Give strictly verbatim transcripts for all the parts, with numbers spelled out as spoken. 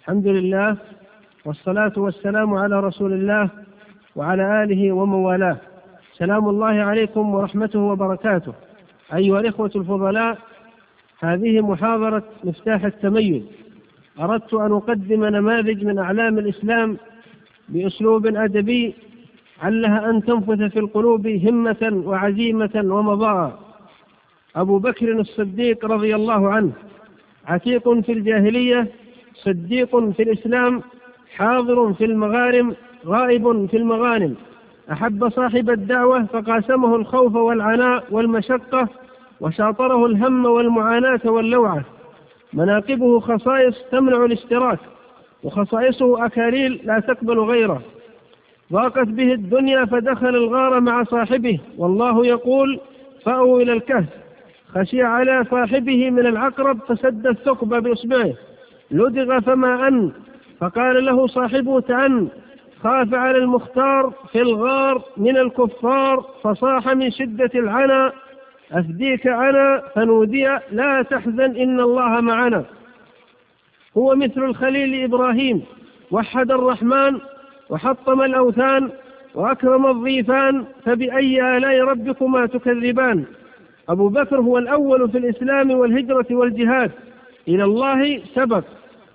الحمد لله والصلاة والسلام على رسول الله وعلى آله ومن والاه. سلام الله عليكم ورحمته وبركاته. أيها الإخوة الفضلاء، هذه محاضرة مفتاح التميز. أردت أن أقدم نماذج من أعلام الإسلام بأسلوب أدبي علها أن تنفث في القلوب همة وعزيمة ومضاء. أبو بكر الصديق رضي الله عنه عتيق في الجاهلية، صديق في الإسلام، حاضر في المغارم، غائب في المغانم. أحب صاحب الدعوة فقاسمه الخوف والعناء والمشقة، وشاطره الهم والمعاناة واللوعة. مناقبه خصائص تمنع الاشتراك، وخصائصه أكاليل لا تقبل غيره. ضاقت به الدنيا فدخل الغار مع صاحبه، والله يقول: فأووا إلى الكهف. خشي على صاحبه من العقرب فسد الثقب بإصبعه، لدغ فما أن، فقال له صاحبه: تأن. خاف على المختار في الغار من الكفار، فصاح من شدة العنى: أفديك أنا. فنودي: لا تحزن إن الله معنا. هو مثل الخليل إبراهيم، وحد الرحمن وحطم الأوثان وأكرم الضيفان، فبأي آلاء ربكما تكذبان. أبو بكر هو الأول في الإسلام والهجرة والجهاد، إلى الله سبق،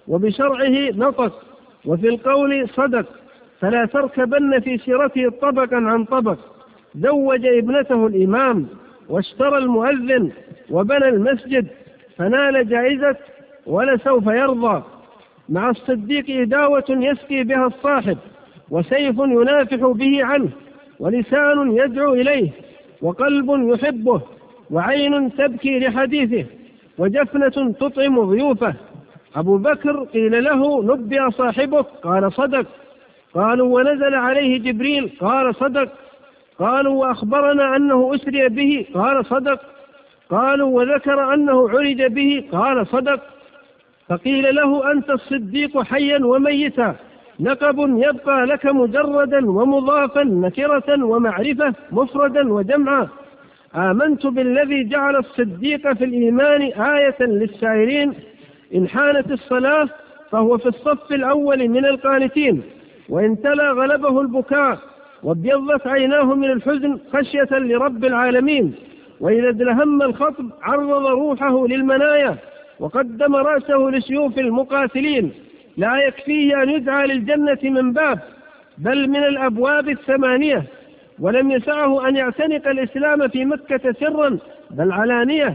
وبشرعه نطق، وفي القول صدق، فلا تركبن في سيرته طبقا عن طبق. زوج ابنته الإمام، واشترى المؤذن، وبنى المسجد، فنال جائزة ولسوف يرضى. مع الصديق إداوة يسقي بها الصاحب، وسيف ينافح به عنه، ولسان يدعو إليه، وقلب يحبه، وعين تبكي لحديثه، وجفنة تطعم ضيوفه. أبو بكر قيل له: نبئ صاحبك؟ قال: صدق. قالوا: ونزل عليه جبريل؟ قال: صدق. قالوا: وأخبرنا أنه أسري به؟ قال: صدق. قالوا: وذكر أنه عرج به؟ قال: صدق. فقيل له: أنت الصديق حيا وميتا، لقب يبقى لك مجردا ومضافا، نكرة ومعرفة، مفردا وجمعا. آمنت بالذي جعل الصديق في الإيمان آية للسائرين، إن حانت الصلاة فهو في الصف الأول من القانتين، وإن تلا غلبه البكاء، وابيضت عيناه من الحزن خشية لرب العالمين، وإذا ادلهم الخطب عرض روحه للمنايا، وقدم رأسه لسيوف المقاتلين. لا يكفيه أن يدعى للجنة من باب، بل من الأبواب الثمانية. ولم يسعه أن يعتنق الإسلام في مكة سرا، بل علانية.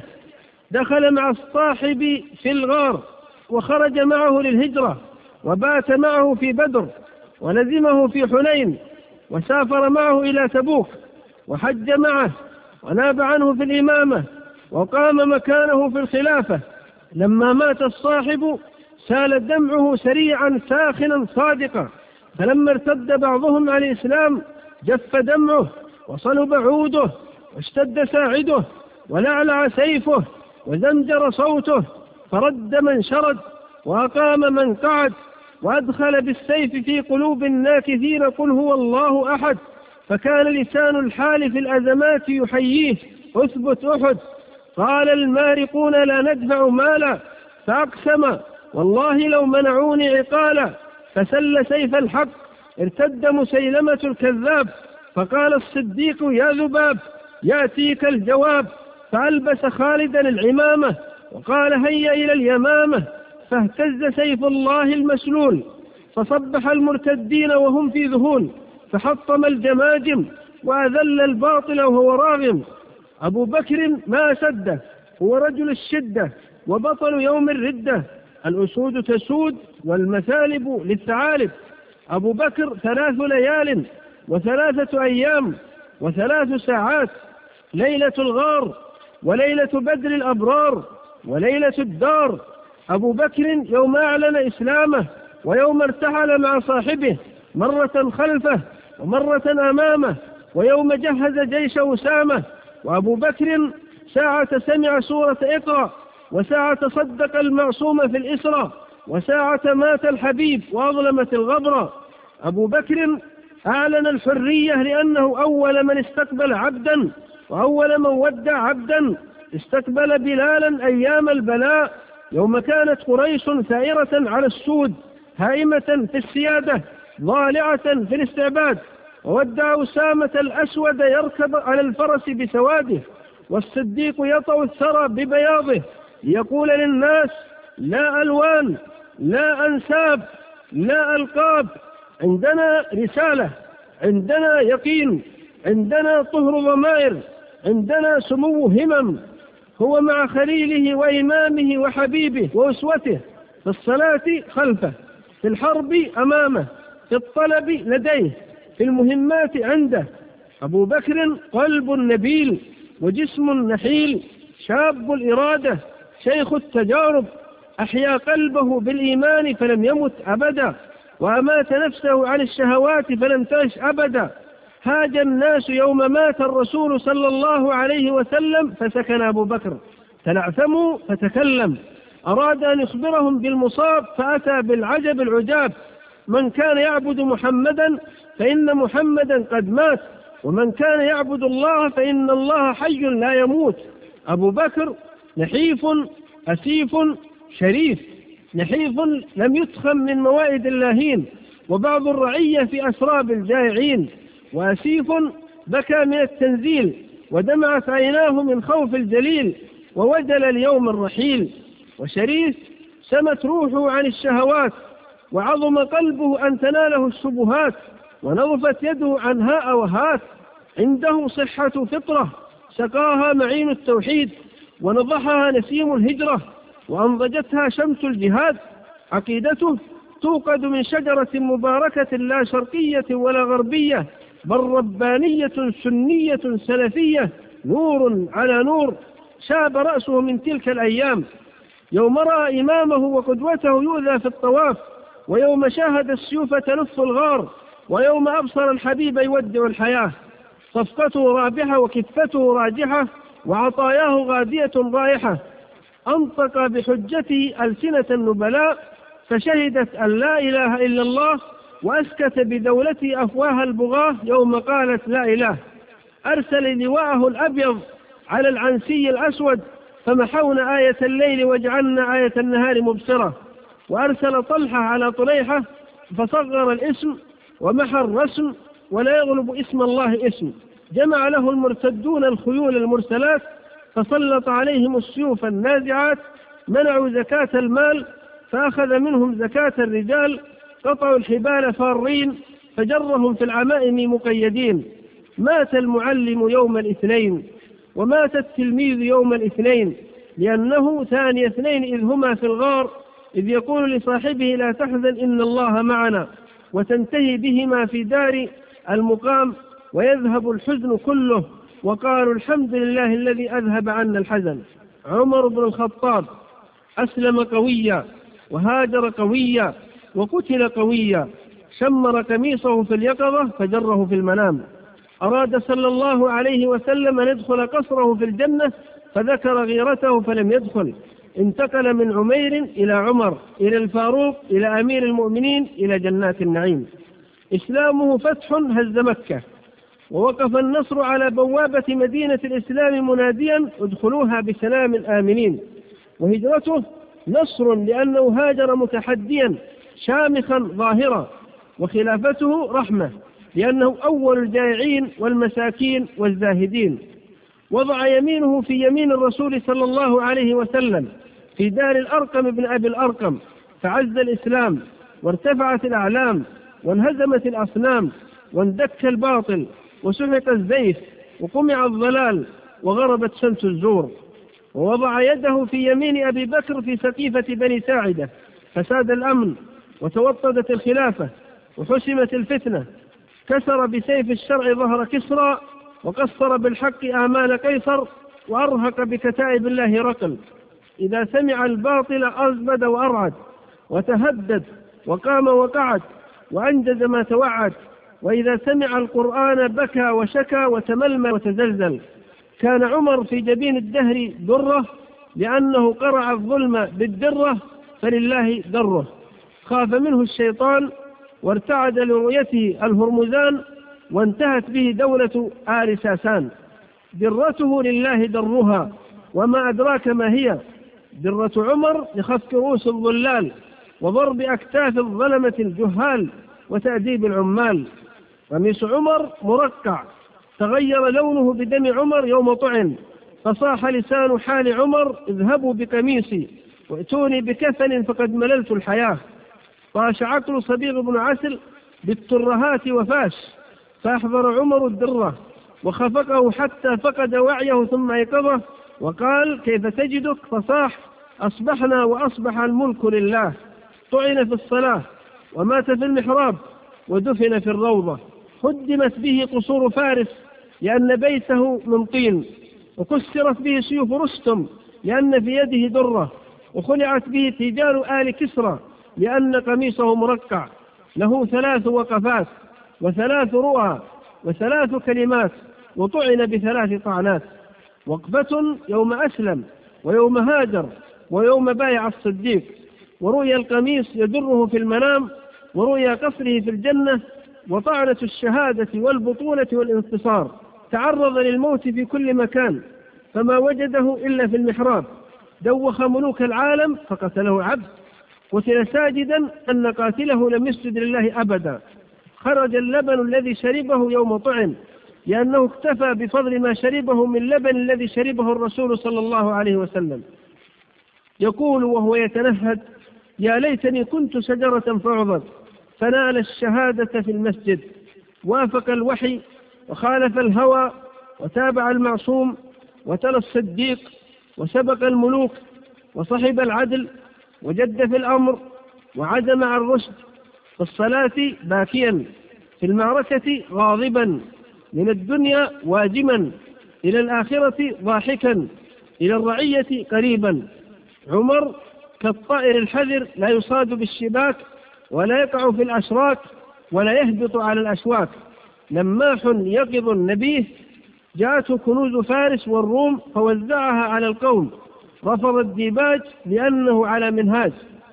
دخل مع الصاحب في الغار، وخرج معه للهجرة، وبات معه في بدر، ولزمه في حنين، وسافر معه إلى تبوك، وحج معه، وناب عنه في الإمامة، وقام مكانه في الخلافة. لما مات الصاحب سال دمعه سريعا ساخنا صادقا، فلما ارتد بعضهم عن الإسلام جف دمعه، وصلب عوده، واشتد ساعده، ولعلع سيفه، وزمجر صوته، فرد من شرد، وأقام من قعد، وأدخل بالسيف في قلوب الناكثين قل هو الله أحد. فكان لسان الحال في الأزمات يحييه: أثبت أحد. قال المارقون: لا ندفع مالا، فأقسم: والله لو منعوني عقالا. فسل سيف الحق، ارتد مسيلمة الكذاب، فقال الصديق: يا ذباب، يأتيك الجواب. فألبس خالدا العمامة، وقال: هيا إلى اليمامة. فاهتز سيف الله المسلول، فصبح المرتدين وهم في ذهول، فحطم الجماجم، وأذل الباطل وهو راغم. أبو بكر ما سده، هو رجل الشدة، وبطل يوم الردة. الأسود تسود، والمثالب للثعالب. أبو بكر ثلاث ليال، وثلاثة أيام، وثلاث ساعات: ليلة الغار، وليلة بدر الأبرار، وليلة الدار. أبو بكر يوم أعلن إسلامه، ويوم ارتحل مع صاحبه، مرة خلفه ومرة أمامه، ويوم جهز جيش أسامة. وأبو بكر ساعة سمع سورة اقرأ، وساعة صدق المعصوم في الإسرى، وساعة مات الحبيب وأظلمت الغبرة. أبو بكر أعلن الحرية لأنه أول من استقبل عبدا، وأول من ودع عبدا. استقبل بلالا أيام البلاء، يوم كانت قريش ثائرة على السود، هائمة في السيادة ضالعة في الاستعباد. وودع أسامة الأسود يركب على الفرس بسواده، والصديق يطأ الثرى ببياضه، يقول للناس: لا ألوان، لا أنساب، لا ألقاب، عندنا رسالة، عندنا يقين، عندنا طهر ضمائر، عندنا سمو همم. هو مع خليله وإمامه وحبيبه وأسوته، في الصلاة خلفه، في الحرب أمامه، في الطلب لديه، في المهمات عنده. أبو بكر قلب نبيل وجسم نحيل، شاب الإرادة، شيخ التجارب، أحيا قلبه بالإيمان فلم يمت أبدا، وأمات نفسه عن الشهوات فلم تعش أبدا. هاج الناس يوم مات الرسول صلى الله عليه وسلم فسكن أبو بكر، تلعثموا فتكلم، أراد أن يخبرهم بالمصاب فأتى بالعجب العجاب: من كان يعبد محمدا فإن محمدا قد مات، ومن كان يعبد الله فإن الله حي لا يموت. أبو بكر نحيف أسيف شريف، نحيف لم يتخم من موائد اللاهين، وبعض الرعية في أسراب الجائعين، وأسيف بكى من التنزيل، ودمعت عيناه من خوف الجليل، ووجل اليوم الرحيل. وشريف سمت روحه عن الشهوات، وعظم قلبه أن تناله الشبهات، ونظفت يده عن هاء وهات. عنده صحة فطرة سقاها معين التوحيد، ونضحها نسيم الهجرة، وأنضجتها شمس الجهاد. عقيدته توقد من شجرة مباركة لا شرقية ولا غربية، بل ربانية سنية سلفية، نور على نور. شاب رأسه من تلك الأيام يوم رأى إمامه وقدوته يؤذى في الطواف، ويوم شاهد السيوف تلف الغار، ويوم أبصر الحبيب يودع الحياة. صفقته رابحة وكفته راجحة، وعطاياه غادية رائحة. أنطق بحجته ألسنة النبلاء، فشهدت أن لا إله إلا الله، وأسكت بدولته أفواه البغاة يوم قالت لا إله. أرسل لواءه الأبيض على العنسي الأسود، فمحونا آية الليل وجعلنا آية النهار مبصرة. وأرسل طلحة على طليحة، فصغر الاسم ومحى الرسم، ولا يغلب اسم الله اسم. جمع له المرتدون الخيول المرسلات، فسلط عليهم السيوف النازعات. منعوا زكاة المال، فأخذ منهم زكاة الرجال. قطعوا الحبال فارين، فجرهم في العمائم مقيدين. مات المعلم يوم الاثنين، ومات التلميذ يوم الاثنين، لأنه ثاني اثنين إذ هما في الغار، إذ يقول لصاحبه لا تحزن إن الله معنا، وتنتهي بهما في دار المقام، ويذهب الحزن كله، وقالوا الحمد لله الذي أذهب عنا الحزن. عمر بن الخطاب أسلم قويا، وهاجر قويا، وقتل قويا. شمر قميصه في اليقظة فجره في المنام. أراد صلى الله عليه وسلم أن يدخل قصره في الجنة، فذكر غيرته فلم يدخل. انتقل من عمير إلى عمر، إلى الفاروق، إلى أمير المؤمنين، إلى جنات النعيم. إسلامه فتح هز مكة، ووقف النصر على بوابة مدينة الإسلام مناديا ادخلوها بسلام آمنين. وهجرته نصر لأنه هاجر متحديا شامخا ظاهرا. وخلافته رحمة لأنه أول الجائعين والمساكين والزاهدين. وضع يمينه في يمين الرسول صلى الله عليه وسلم في دار الأرقم بن أبي الأرقم، فعز الإسلام، وارتفعت الأعلام، وانهزمت الأصنام، واندك الباطل، وسحق الزيف، وقمع الضلال، وغربت شمس الزور. ووضع يده في يمين أبي بكر في سقيفة بني ساعدة، فساد الأمن، وتوطدت الخلافة، وحسمت الفتنة. كسر بسيف الشرع ظهر كسرى، وقصر بالحق آمال قيصر، وأرهق بكتائب الله رقل. إذا سمع الباطل أزبد وأرعد، وتهدد، وقام وقعد، وأنجز ما توعد. وإذا سمع القرآن بكى وشكى وتململ وتزلزل. كان عمر في جبين الدهر درة، لأنه قرع الظلم بالدرة، فلله دره. خاف منه الشيطان، وارتعد لرؤيته الهرمزان، وانتهت به دولة آل ساسان. درته لله درها، وما أدراك ما هي. درة عمر لخفك رؤوس الظلال، وضرب أكتاف الظلمة الجهال وتأديب العمال. قميص عمر مرقع تغير لونه بدم عمر يوم طعن، فصاح لسان حال عمر اذهبوا بقميصي وائتوني بكفن فقد مللت الحياة. طاش عقل صبيغ بن عسل بالترهات وفاش، فأحضر عمر الدرة وخفقه حتى فقد وعيه ثم أيقظه وقال كيف تجدك؟ فصاح أصبحنا وأصبح الملك لله. طعن في الصلاة ومات في المحراب ودفن في الروضة. هدمت به قصور فارس لأن بيته من طين، وكسرت به سيوف رستم لأن في يده درة، وخلعت به تيجان آل كسرى لأن قميصه مرقع. له ثلاث وقفات وثلاث رؤى وثلاث كلمات، وطعن بثلاث طعنات. وقفة يوم أسلم ويوم هاجر ويوم بايع الصديق، ورؤيا القميص يدره في المنام، ورؤيا قصره في الجنة، وطعنة الشهادة والبطولة والانتصار. تعرض للموت في كل مكان فما وجده إلا في المحراب. دوخ ملوك العالم فقتله عبد، قتل ساجدا أن قاتله لم يسجد لله أبدا. خرج اللبن الذي شربه يوم طعن لأنه اكتفى بفضل ما شربه من لبن الذي شربه الرسول صلى الله عليه وسلم. يقول وهو يتنهد يا ليتني كنت شجرة فعضت فنال الشهادة في المسجد. وافق الوحي وخالف الهوى وتابع المعصوم وتلا الصديق وسبق الملوك وصحب العدل وجد في الأمر وعزم عن الرشد. في الصلاة باكيا، في المعركة غاضبا، من الدنيا واجما، إلى الآخرة ضاحكا، إلى الرعية قريبا. عمر كالطائر الحذر لا يصاد بالشباك ولا يقع في الأشراك ولا يهبط على الأشواك. لماح يقظ نبيه، جاءته كنوز فارس والروم فوزعها على القوم. رفض الديباج لأنه على منهاج،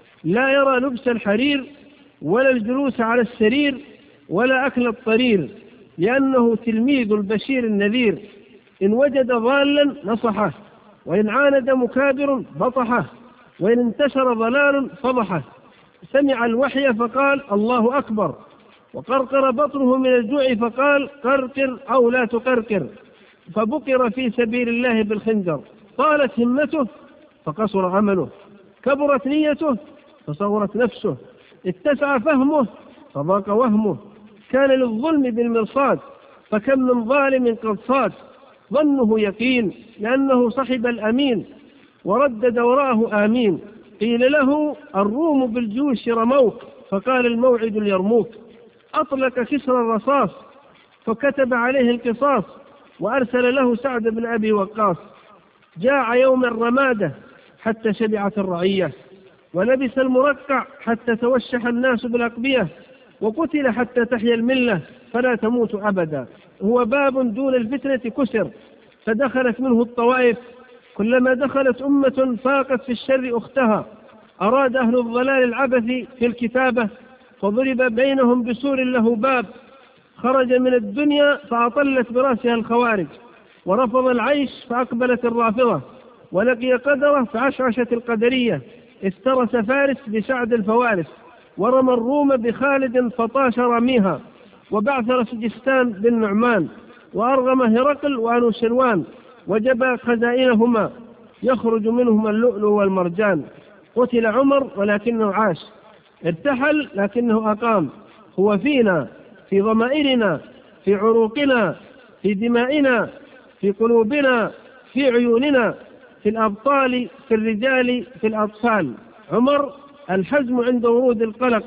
لا يرى لبس الحرير ولا الجلوس على السرير ولا أكل الطرير، لأنه تلميذ البشير النذير. إن وجد ضالا نصحه، وإن عاند مكابر بطحه، وإن انتشر ضلال فضحه. سمع الوحي فقال الله أكبر، وقرقر بطنه من الجوع فقال قرقر أو لا تقرقر، فبقر في سبيل الله بالخنجر. طالت همته فقصر عمله، كبرت نيته فصغرت نفسه، اتسع فهمه فضاق وهمه. كان للظلم بالمرصاد فكم من ظالم قد صاد. ظنه يقين لأنه صحب الأمين وردد وراءه آمين. قيل له الروم بالجيوش رموك فقال الموعد اليرموك. أطلق كسر الرصاص فكتب عليه القصاص وأرسل له سعد بن أبي وقاص. جاع يوم الرمادة حتى شبعت الرعية، ولبس المرقع حتى توشح الناس بالأقبية، وقتل حتى تحيا الملة فلا تموت أبدا. هو باب دون الفتنة كسر فدخلت منه الطوائف، كلما دخلت أمة فاقت في الشر أختها. أراد أهل الضلال العبث في الكتابة فضرب بينهم بسور له باب. خرج من الدنيا فأطلت برأسها الخوارج، ورفض العيش فأقبلت الرافضة، ولقي قدره فعشعشت القدرية. افترس فارس بسعد الفوارس، ورمى الروم بخالد فطاش رميها، وبعثر سجستان بالنعمان، وأرغم هرقل وأنوشروان، وجبى خزائنهما يخرج منهما اللؤلؤ والمرجان. قتل عمر ولكنه عاش، ارتحل لكنه أقام. هو فينا، في ضمائرنا، في عروقنا، في دمائنا، في قلوبنا، في عيوننا، في الأبطال، في الرجال، في الأطفال. عمر الحزم عند ورود القلق،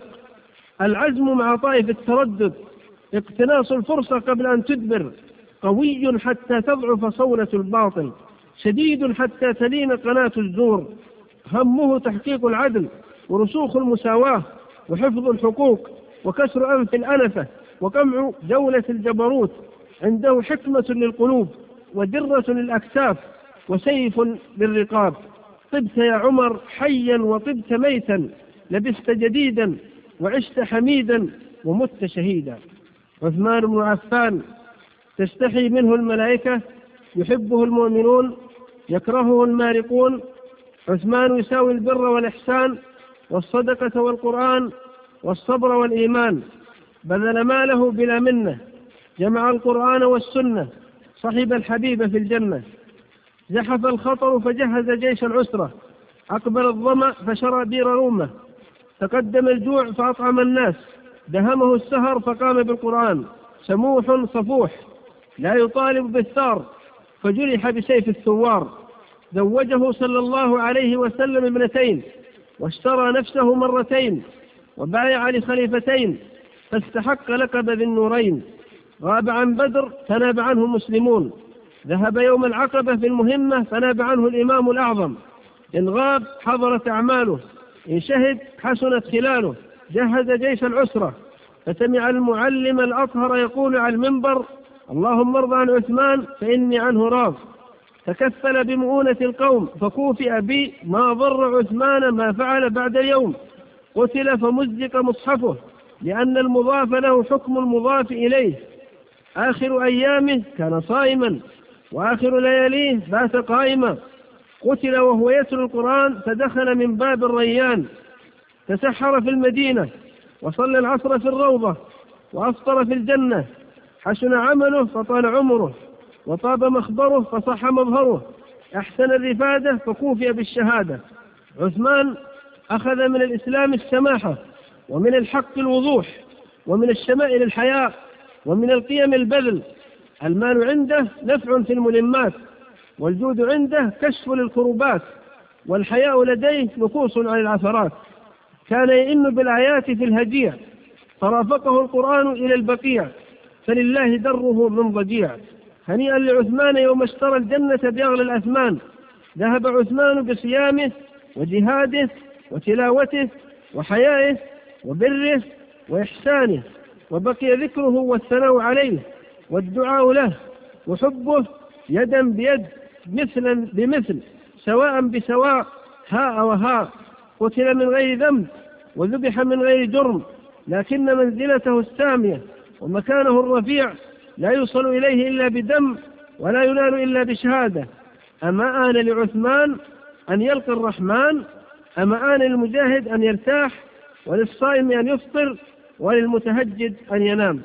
العزم مع طائف التردد، اقتناص الفرصة قبل أن تدبر، قوي حتى تضعف صولة الباطل، شديد حتى تلين قناة الزور. همه تحقيق العدل ورسوخ المساواة وحفظ الحقوق وكسر أنف الأنفة وقمع دولة الجبروت. عنده حكمة للقلوب ودرة للأكتاف وسيف للرقاب. طبت يا عمر حيا وطبت ميتا، لبست جديدا وعشت حميدا ومت شهيدا. عثمان بن عفان تستحي منه الملائكة، يحبه المؤمنون، يكرهه المارقون. عثمان يساوي البر والإحسان والصدقة والقرآن والصبر والإيمان، بذل ماله بلا منة، جمع القرآن والسنة، صحب الحبيب في الجنة، زحف الخطر فجهز جيش العسرة، أقبل الظمأ فشرى بير رومة، تقدم الجوع فأطعم الناس، دهمه السهر فقام بالقرآن، سموح صفوح لا يطالب بالثار فجرح بسيف الثوار، زوجه صلى الله عليه وسلم ابنتين، واشترى نفسه مرتين، وبايع لخليفتين، فاستحق لقب ذي النورين، غاب عن بدر فناب عنه مسلمون، ذهب يوم العقبة في المهمة فناب عنه الإمام الأعظم، إن غاب حضرت أعماله، إن شهد حسنت خلاله، جهز جيش العسرة، فسمع المعلم الأطهر يقول على المنبر: اللهم ارض عن عثمان فإني عنه راض. تكفل بمؤونة القوم فكوفئ بي، ما ضر عثمان ما فعل بعد اليوم، قتل فمزق مصحفه لأن المضاف له حكم المضاف إليه، آخر أيامه كان صائما وآخر لياليه بات قائما، قتل وهو يتلو القرآن فدخل من باب الريان، تسحر في المدينة وصلى العصر في الروضة وأفطر في الجنة، حسن عمله فطال عمره، وطاب مخبره فصح مظهره، أحسن الرفادة فكوفي بالشهادة. عثمان أخذ من الإسلام السماحة، ومن الحق الوضوح، ومن الشمائل الحياء، ومن القيم البذل. المال عنده نفع في الملمات، والجود عنده كشف للكروبات، والحياء لديه نكوص عن العثرات. كان يئن بالآيات في الهجيع، فرافقه القرآن إلى البقيع، فلله دره من ضجيع. هنيئا لعثمان يوم اشترى الجنة بأغلى الأثمان. ذهب عثمان بصيامه وجهاده وتلاوته وحيائه وبره وإحسانه، وبقي ذكره والثناء عليه والدعاء له وحبه يدا بيد، مثلا بمثل، سواء بسواء، هاء وهاء. قتل من غير ذنب وذبح من غير جرم، لكن منزلته السامية ومكانه الرفيع لا يوصل إليه إلا بدم، ولا ينال إلا بشهادة. أما آن لعثمان أن يلقى الرحمن، أما آن للمجاهد أن يرتاح، وللصائم أن يفطر، وللمتهجد أن ينام.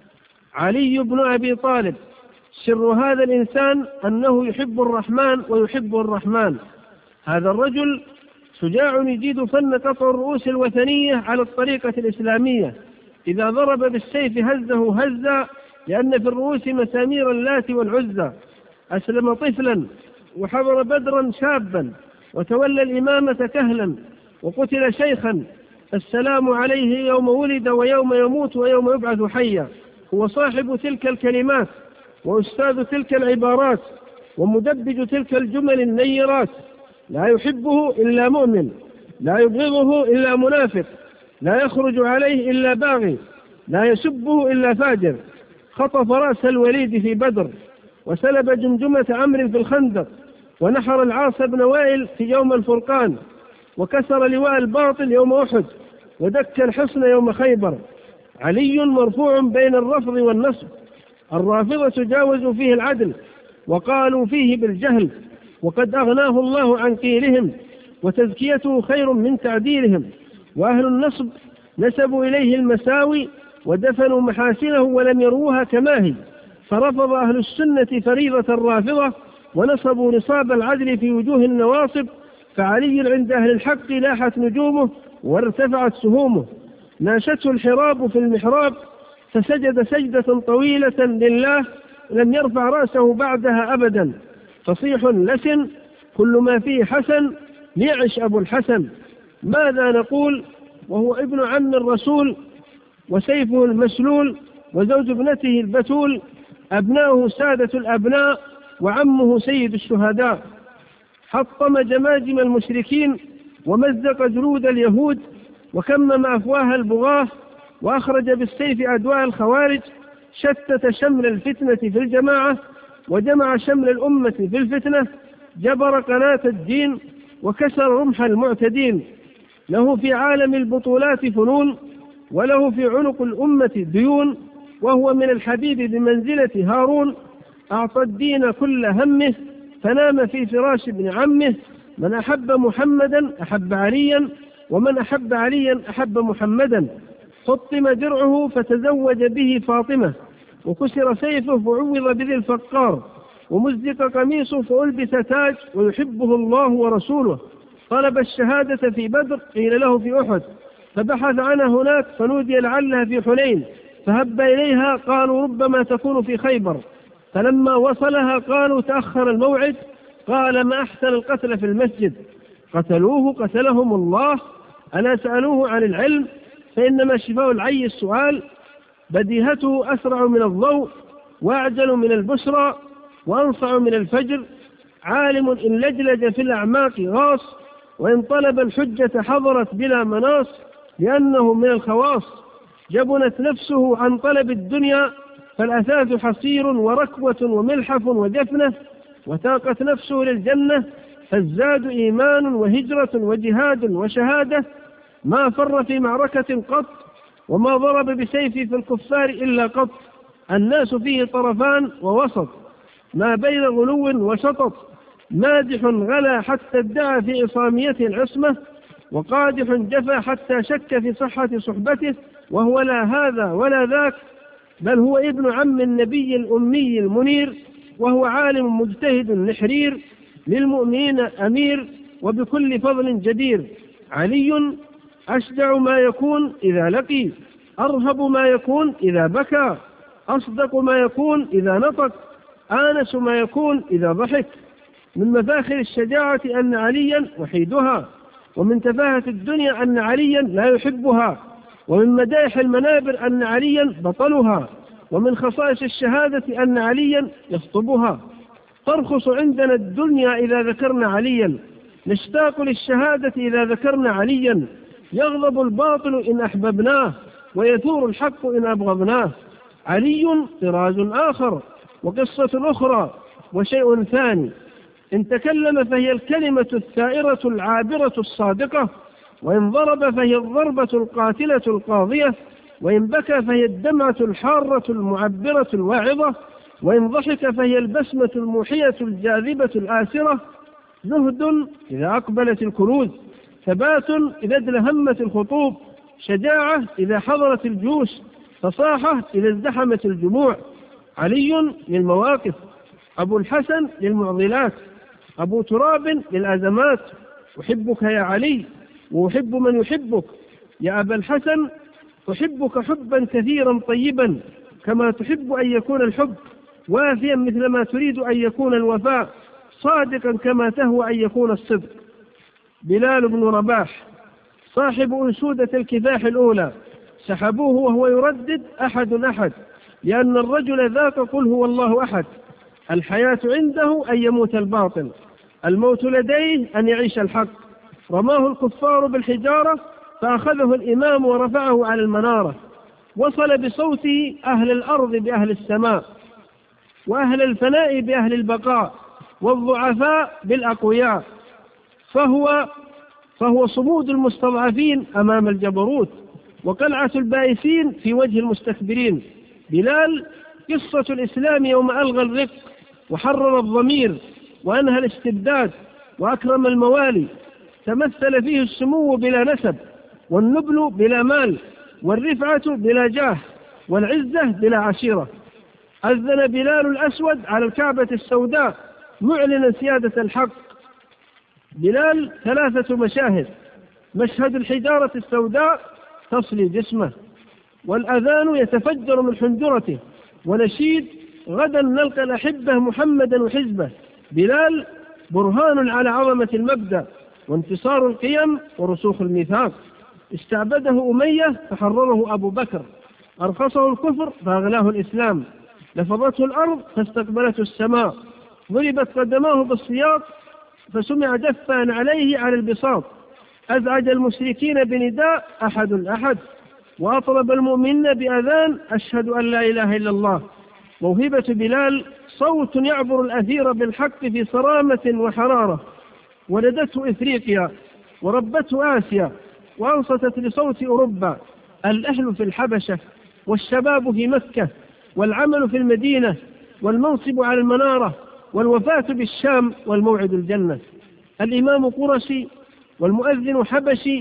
علي بن أبي طالب سر هذا الإنسان أنه يحب الرحمن ويحب الرحمن. هذا الرجل شجاع يجيد فن قطع الرؤوس الوثنية على الطريقة الإسلامية، إذا ضرب بالسيف هزه هزا، لأن في الرؤوس مسامير اللات والعزى. أسلم طفلا وحضر بدرا شابا، وتولى الإمامة كهلا، وقتل شيخا، السلام عليه يوم ولد ويوم يموت ويوم يبعث حيا. هو صاحب تلك الكلمات، وأستاذ تلك العبارات، ومدبج تلك الجمل النيرات. لا يحبه إلا مؤمن، لا يبغضه إلا منافق، لا يخرج عليه إلا باغي، لا يسبه إلا فاجر. خطف رأس الوليد في بدر، وسلب جمجمة عمرو في الخندق، ونحر العاص بن وائل في يوم الفرقان، وكسر لواء الباطل يوم أحد، ودك الحصن يوم خيبر. علي مرفوع بين الرفض والنصب. الرافضة جاوزوا فيه العدل وقالوا فيه بالجهل، وقد أغناه الله عن قيلهم، وتزكيته خير من تعديلهم. وأهل النصب نسبوا إليه المساوي ودفنوا محاسنه ولم يروها كما هي، فرفض أهل السنة فريضة الرافضة، ونصبوا نصاب العدل في وجوه النواصب. فعلي عند أهل الحق لاحت نجومه وارتفعت سهومه، ناشته الحراب في المحراب، فسجد سجدة طويلة لله، لم يرفع رأسه بعدها أبدا. فصيح لسن كل ما فيه حسن، ليعش أبو الحسن. ماذا نقول وهو ابن عم الرسول، وسيفه المسلول، وزوج ابنته البتول، أبناؤه سادة الأبناء، وعمه سيد الشهداء. حطم جماجم المشركين، ومزق جلود اليهود، وكمم أفواه البغاة، وأخرج بالسيف أدواء الخوارج. شتت شمل الفتنة في الجماعة، وجمع شمل الأمة في الفتنة. جبر قناة الدين، وكسر رمح المعتدين. له في عالم البطولات فنون، وله في عنق الأمة ديون، وهو من الحبيب بمنزلة هارون. أعطى الدين كل همه، فنام في فراش ابن عمه. من أحب محمدا أحب عليا، ومن أحب عليا أحب محمدا. حطم درعه فتزوج به فاطمة، وكسر سيفه فعوض بذي الفقار، ومزق قميصه فألبس تاج، ويحبه الله ورسوله. طلب الشهادة في بدر، قيل له في أحد، فبحث عنها هناك فنودي لعلها في حنين، فهب إليها قالوا ربما تكون في خيبر. فلما وصلها قالوا تأخر الموعد، قال ما أحسن القتل في المسجد. قتلوه قتلهم الله. ألا سألوه عن العلم، فإنما شفاء العي السؤال. بديهته أسرع من الضوء، وأعجل من البشرى، وأنصع من الفجر. عالم إن لجلج في الأعماق غاص، وإن طلب الحجة حضرت بلا مناص، لأنه من الخواص. جبنت نفسه عن طلب الدنيا، فالأثاث حصير وركوة وملحف وجفنة. وتاقت نفسه للجنة، فالزاد إيمان وهجرة وجهاد وشهادة. ما فر في معركة قط، وما ضرب بسيفه في الكفار إلا قط. الناس فيه طرفان ووسط، ما بين غلو وشطط. مادح غلا حتى ادعى في عصاميته العصمة، وقادح جفا حتى شك في صحة صحبته، وهو لا هذا ولا ذاك، بل هو ابن عم النبي الأمي المنير، وهو عالم مجتهد نحرير، للمؤمنين أمير، وبكل فضل جدير. علي أشجع ما يكون إذا لقي، أرهب ما يكون إذا بكى، أصدق ما يكون إذا نطق، آنس ما يكون إذا ضحك. من مفاخر الشجاعة أن عليا وحيدها، ومن تفاهة الدنيا أن عليا لا يحبها، ومن مدائح المنابر أن عليا بطلها، ومن خصائص الشهادة أن عليا يخطبها. ترخص عندنا الدنيا إذا ذكرنا عليا، نشتاق للشهادة إذا ذكرنا عليا. يغضب الباطل إن أحببناه، ويثور الحق إن أبغضناه. علي طراز آخر، وقصة أخرى، وشيء ثاني. إن تكلم فهي الكلمة الثائرة العابرة الصادقة، وإن ضرب فهي الضربة القاتلة القاضية، وإن بكى فهي الدمعة الحارة المعبرة الواعظة، وإن ضحك فهي البسمة الموحية الجاذبة الآسرة. زهد إذا أقبلت الكنوز، ثبات إذا ادلهمت الخطوب، شجاعة إذا حضرت الجيوش، فصاحة إذا ازدحمت الجموع. علي للمواقف، أبو الحسن للمعضلات، أبو تراب للأزمات. أحبك يا علي، وأحب من يحبك يا أبا الحسن. أحبك حبا كثيرا طيبا، كما تحب أن يكون الحب، وافيا مثل ما تريد أن يكون الوفاء، صادقا كما تهوى أن يكون الصدق. بلال بن رباح صاحب أنشودة الكفاح الأولى، سحبوه وهو يردد أحد أحد، لأن الرجل ذاك قل هو الله أحد. الحياة عنده أن يموت الباطل، الموت لديه أن يعيش الحق. رماه الكفار بالحجارة، فأخذه الإمام ورفعه على المنارة. وصل بصوته أهل الأرض بأهل السماء، وأهل الفناء بأهل البقاء، والضعفاء بالأقوياء. فهو فهو صمود المستضعفين أمام الجبروت، وقلعة البائسين في وجه المستكبرين. بلال قصة الإسلام يوم ألغى الرق، وحرر الضمير، وأنهى الاستبداد، وأكرم الموالي. تمثل فيه السمو بلا نسب، والنبل بلا مال، والرفعة بلا جاه، والعزة بلا عشيرة. أذن بلال الأسود على الكعبة السوداء معلنا سيادة الحق. بلال ثلاثة مشاهد: مشهد الحجارة السوداء تصلي جسمه، والأذان يتفجر من حنجرته، ونشيد غدا نلقى الأحبة محمدا وحزبه. بلال برهان على عظمة المبدأ، وانتصار القيم، ورسوخ الميثاق. استعبده أمية فحرره أبو بكر، أرخصه الكفر فأغلاه الإسلام، لفظته الأرض فاستقبلته السماء، ضربت قدماه بالسياط فسمع دفا عليه على البساط. أزعج المشركين بنداء أحد أحد، وأطرب المؤمنين بأذان أشهد أن لا إله إلا الله. موهبة بلال صوت يعبر الأثير بالحق في صرامة وحرارة. ولدته إفريقيا، وربته آسيا، وأنصتت لصوت أوروبا. الأهل في الحبشة، والشباب في مكة، والعمل في المدينة، والمنصب على المنارة، والوفاة بالشام، والموعد الجنة. الإمام قرشي، والمؤذن حبشي،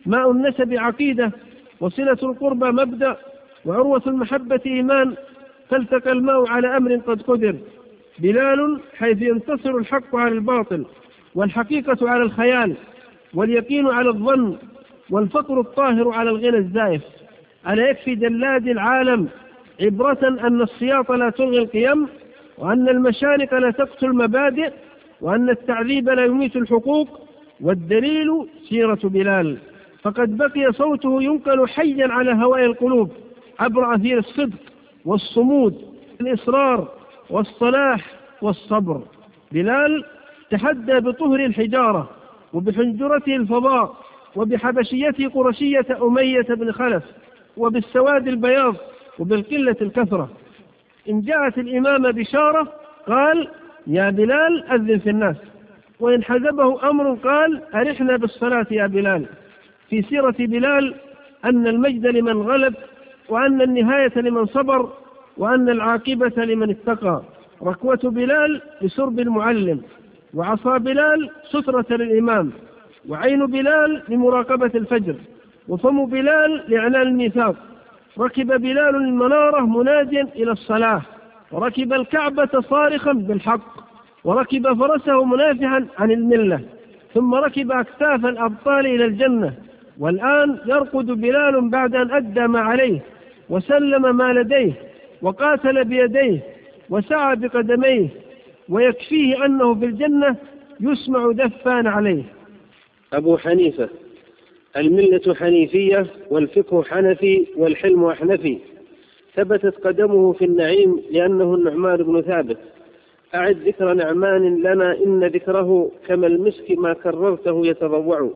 ماء النسب عقيدة، وصلة القربى مبدأ، وعروة المحبة إيمان، فالتقى الماء على أمر قد قدر. بلال حيث ينتصر الحق على الباطل، والحقيقة على الخيال، واليقين على الظن، والفقر الطاهر على الغنى الزائف. ألا يكفي جلاد العالم عبرة أن السياط لا تلغي القيم، وأن المشانق لا تقتل المبادئ، وأن التعذيب لا يميت الحقوق. والدليل سيرة بلال، فقد بقي صوته ينقل حيا على هواء القلوب عبر أثير الصدق والصمود، الإصرار والصلاح والصبر. بلال تحدى بطهر الحجارة، وبحنجرته الفضاء، وبحبشيته قرشية أمية بن خلف، وبالسواد البياض، وبالقلة الكثرة. إن جاءت الإمامة بشارة قال: يا بلال أذن في الناس. وإن حزبه أمر قال: أرحنا بالصلاة يا بلال. في سيرة بلال أن المجد لمن غلب، وأن النهاية لمن صبر، وأن العاقبة لمن اتقى. ركوة بلال لسرب المعلم، وعصا بلال سترة للإمام، وعين بلال لمراقبة الفجر، وفم بلال لإعلان الميثاق. ركب بلال المنارة مناديا إلى الصلاة، وركب الكعبة صارخا بالحق، وركب فرسه منافحا عن الملة، ثم ركب أكتاف الأبطال إلى الجنة. والآن يرقد بلال بعد أن أدى ما عليه، وسلم ما لديه، وقاتل بيديه، وسعى بقدميه، ويكفيه أنه في الجنة يسمع دفان عليه. أبو حنيفة: الملة حنيفية، والفقه حنفي، والحلم أحنفي. ثبتت قدمه في النعيم لأنه النعمان بن ثابت. أعد ذكر نعمان لنا، إن ذكره كما المسك ما كررته يتضوع.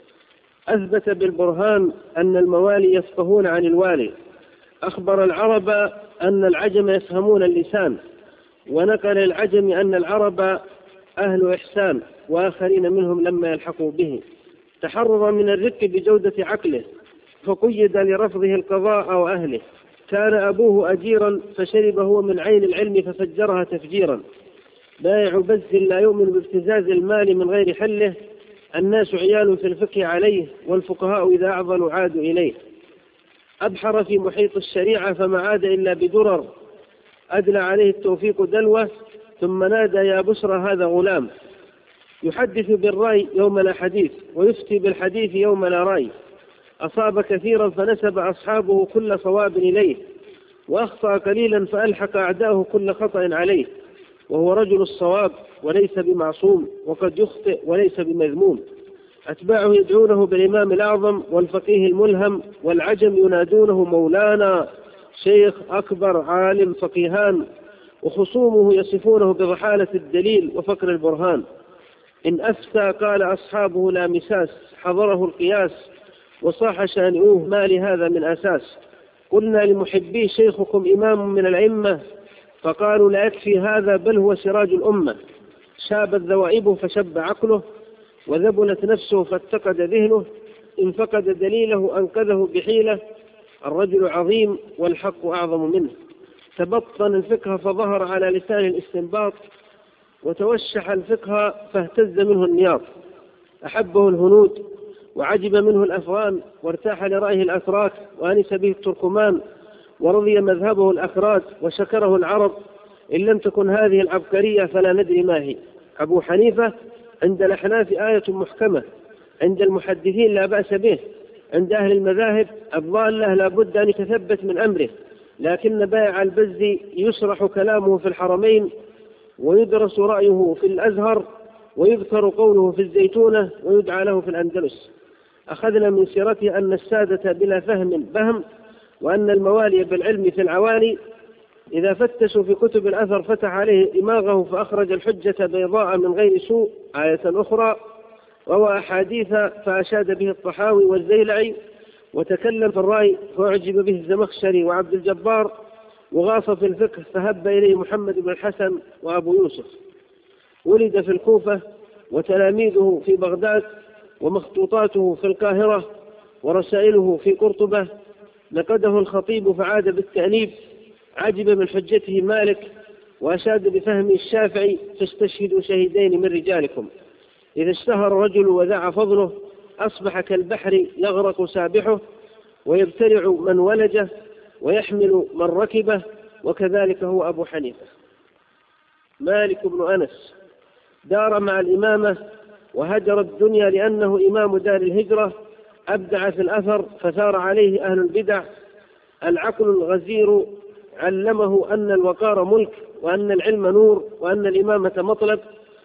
أثبت بالبرهان أن الموالي يفقهون عن الوالي. أخبر العرب أن العجم يفهمون اللسان، ونقل العجم أن العرب أهل إحسان، وآخرين منهم لما يلحقوا به. تحرر من الرق بجودة عقله، فقيد لرفضه القضاء وأهله. كان أبوه أجيرا، فشرب هو من عين العلم ففجرها تفجيرا. بائع بز لا يؤمن بابتزاز المال من غير حله. الناس عيال في الفقه عليه، والفقهاء إذا أعضلوا عادوا إليه. أبحر في محيط الشريعة فما عاد إلا بدرر. أدلى عليه التوفيق دلوة، ثم نادى: يا بشرى هذا غلام. يحدث بالرأي يوم لا حديث، ويفتي بالحديث يوم لا رأي. أصاب كثيرا فنسب أصحابه كل صواب إليه، وأخطأ قليلا فألحق أعداؤه كل خطأ عليه. وهو رجل الصواب وليس بمعصوم، وقد يخطئ وليس بمذموم. أتباعه يدعونه بالإمام الأعظم والفقيه الملهم، والعجم ينادونه مولانا، شيخ أكبر عالم فقيهان. وخصومه يصفونه بضحالة الدليل وفقر البرهان. إن أفتى قال أصحابه لا مساس، حضره القياس، وصاح شانئوه ما لهذا من أساس. قلنا لمحبي شيخكم إمام من الأئمة، فقالوا لا يكفي هذا بل هو سراج الأمة. شابت ذوائبه فشب عقله، وذبلت نفسه فاتقد ذهنه. إن فقد دليله أنقذه بحيلة. الرجل عظيم والحق أعظم منه. تبطن الفقه فظهر على لسان الاستنباط، وتوشح الفقه فاهتز منه النياط. أحبه الهنود وعجب منه الأفغان، وارتاح لرأيه الأتراك، وأنس به التركمان، ورضي مذهبه الأكراد، وشكره العرب. إن لم تكن هذه العبقرية فلا ندري ما هي. أبو حنيفة عند الأحناف آية محكمة، عند المحدثين لا بأس به، عند أهل المذاهب الضالة لا بد أن يتثبت من أمره. لكن بائع البز يشرح كلامه في الحرمين، ويدرس رأيه في الأزهر، ويذكر قوله في الزيتونة، ويدعى له في الأندلس. أخذنا من سيرته أن السادة بلا فهم بهم، وأن الموالي بالعلم في العوالي. إذا فتشوا في كتب الأثر فتح عليه دماغه، فأخرج الحجة بيضاء من غير سوء. آية أخرى روى أحاديث فأشاد به الطحاوي والزيلعي، وتكلم في الرأي فأعجب به الزمخشري وعبد الجبار، وغاص في الفقه فهب إليه محمد بن الحسن وأبو يوسف. ولد في الكوفة، وتلاميذه في بغداد، ومخطوطاته في القاهرة، ورسائله في قرطبة. نقده الخطيب فعاد بالتأنيب. عجب من حجته مالك، وأشاد بفهم الشافعي. فاستشهدوا شهيدين من رجالكم. إذا اشتهر الرجل وذاع فضله، أصبح كالبحر يغرق سابحه ويبتلع من ولجه ويحمل من ركبه، وكذلك هو أبو حنيفة. مالك بن أنس دار مع الإمامة وهجر الدنيا لأنه إمام دار الهجرة، أبدع في الأثر فثار عليه أهل البدع. العقل الغزير علمه أن الوقار ملك، وأن العلم نور، وأن الإمامة مطلب.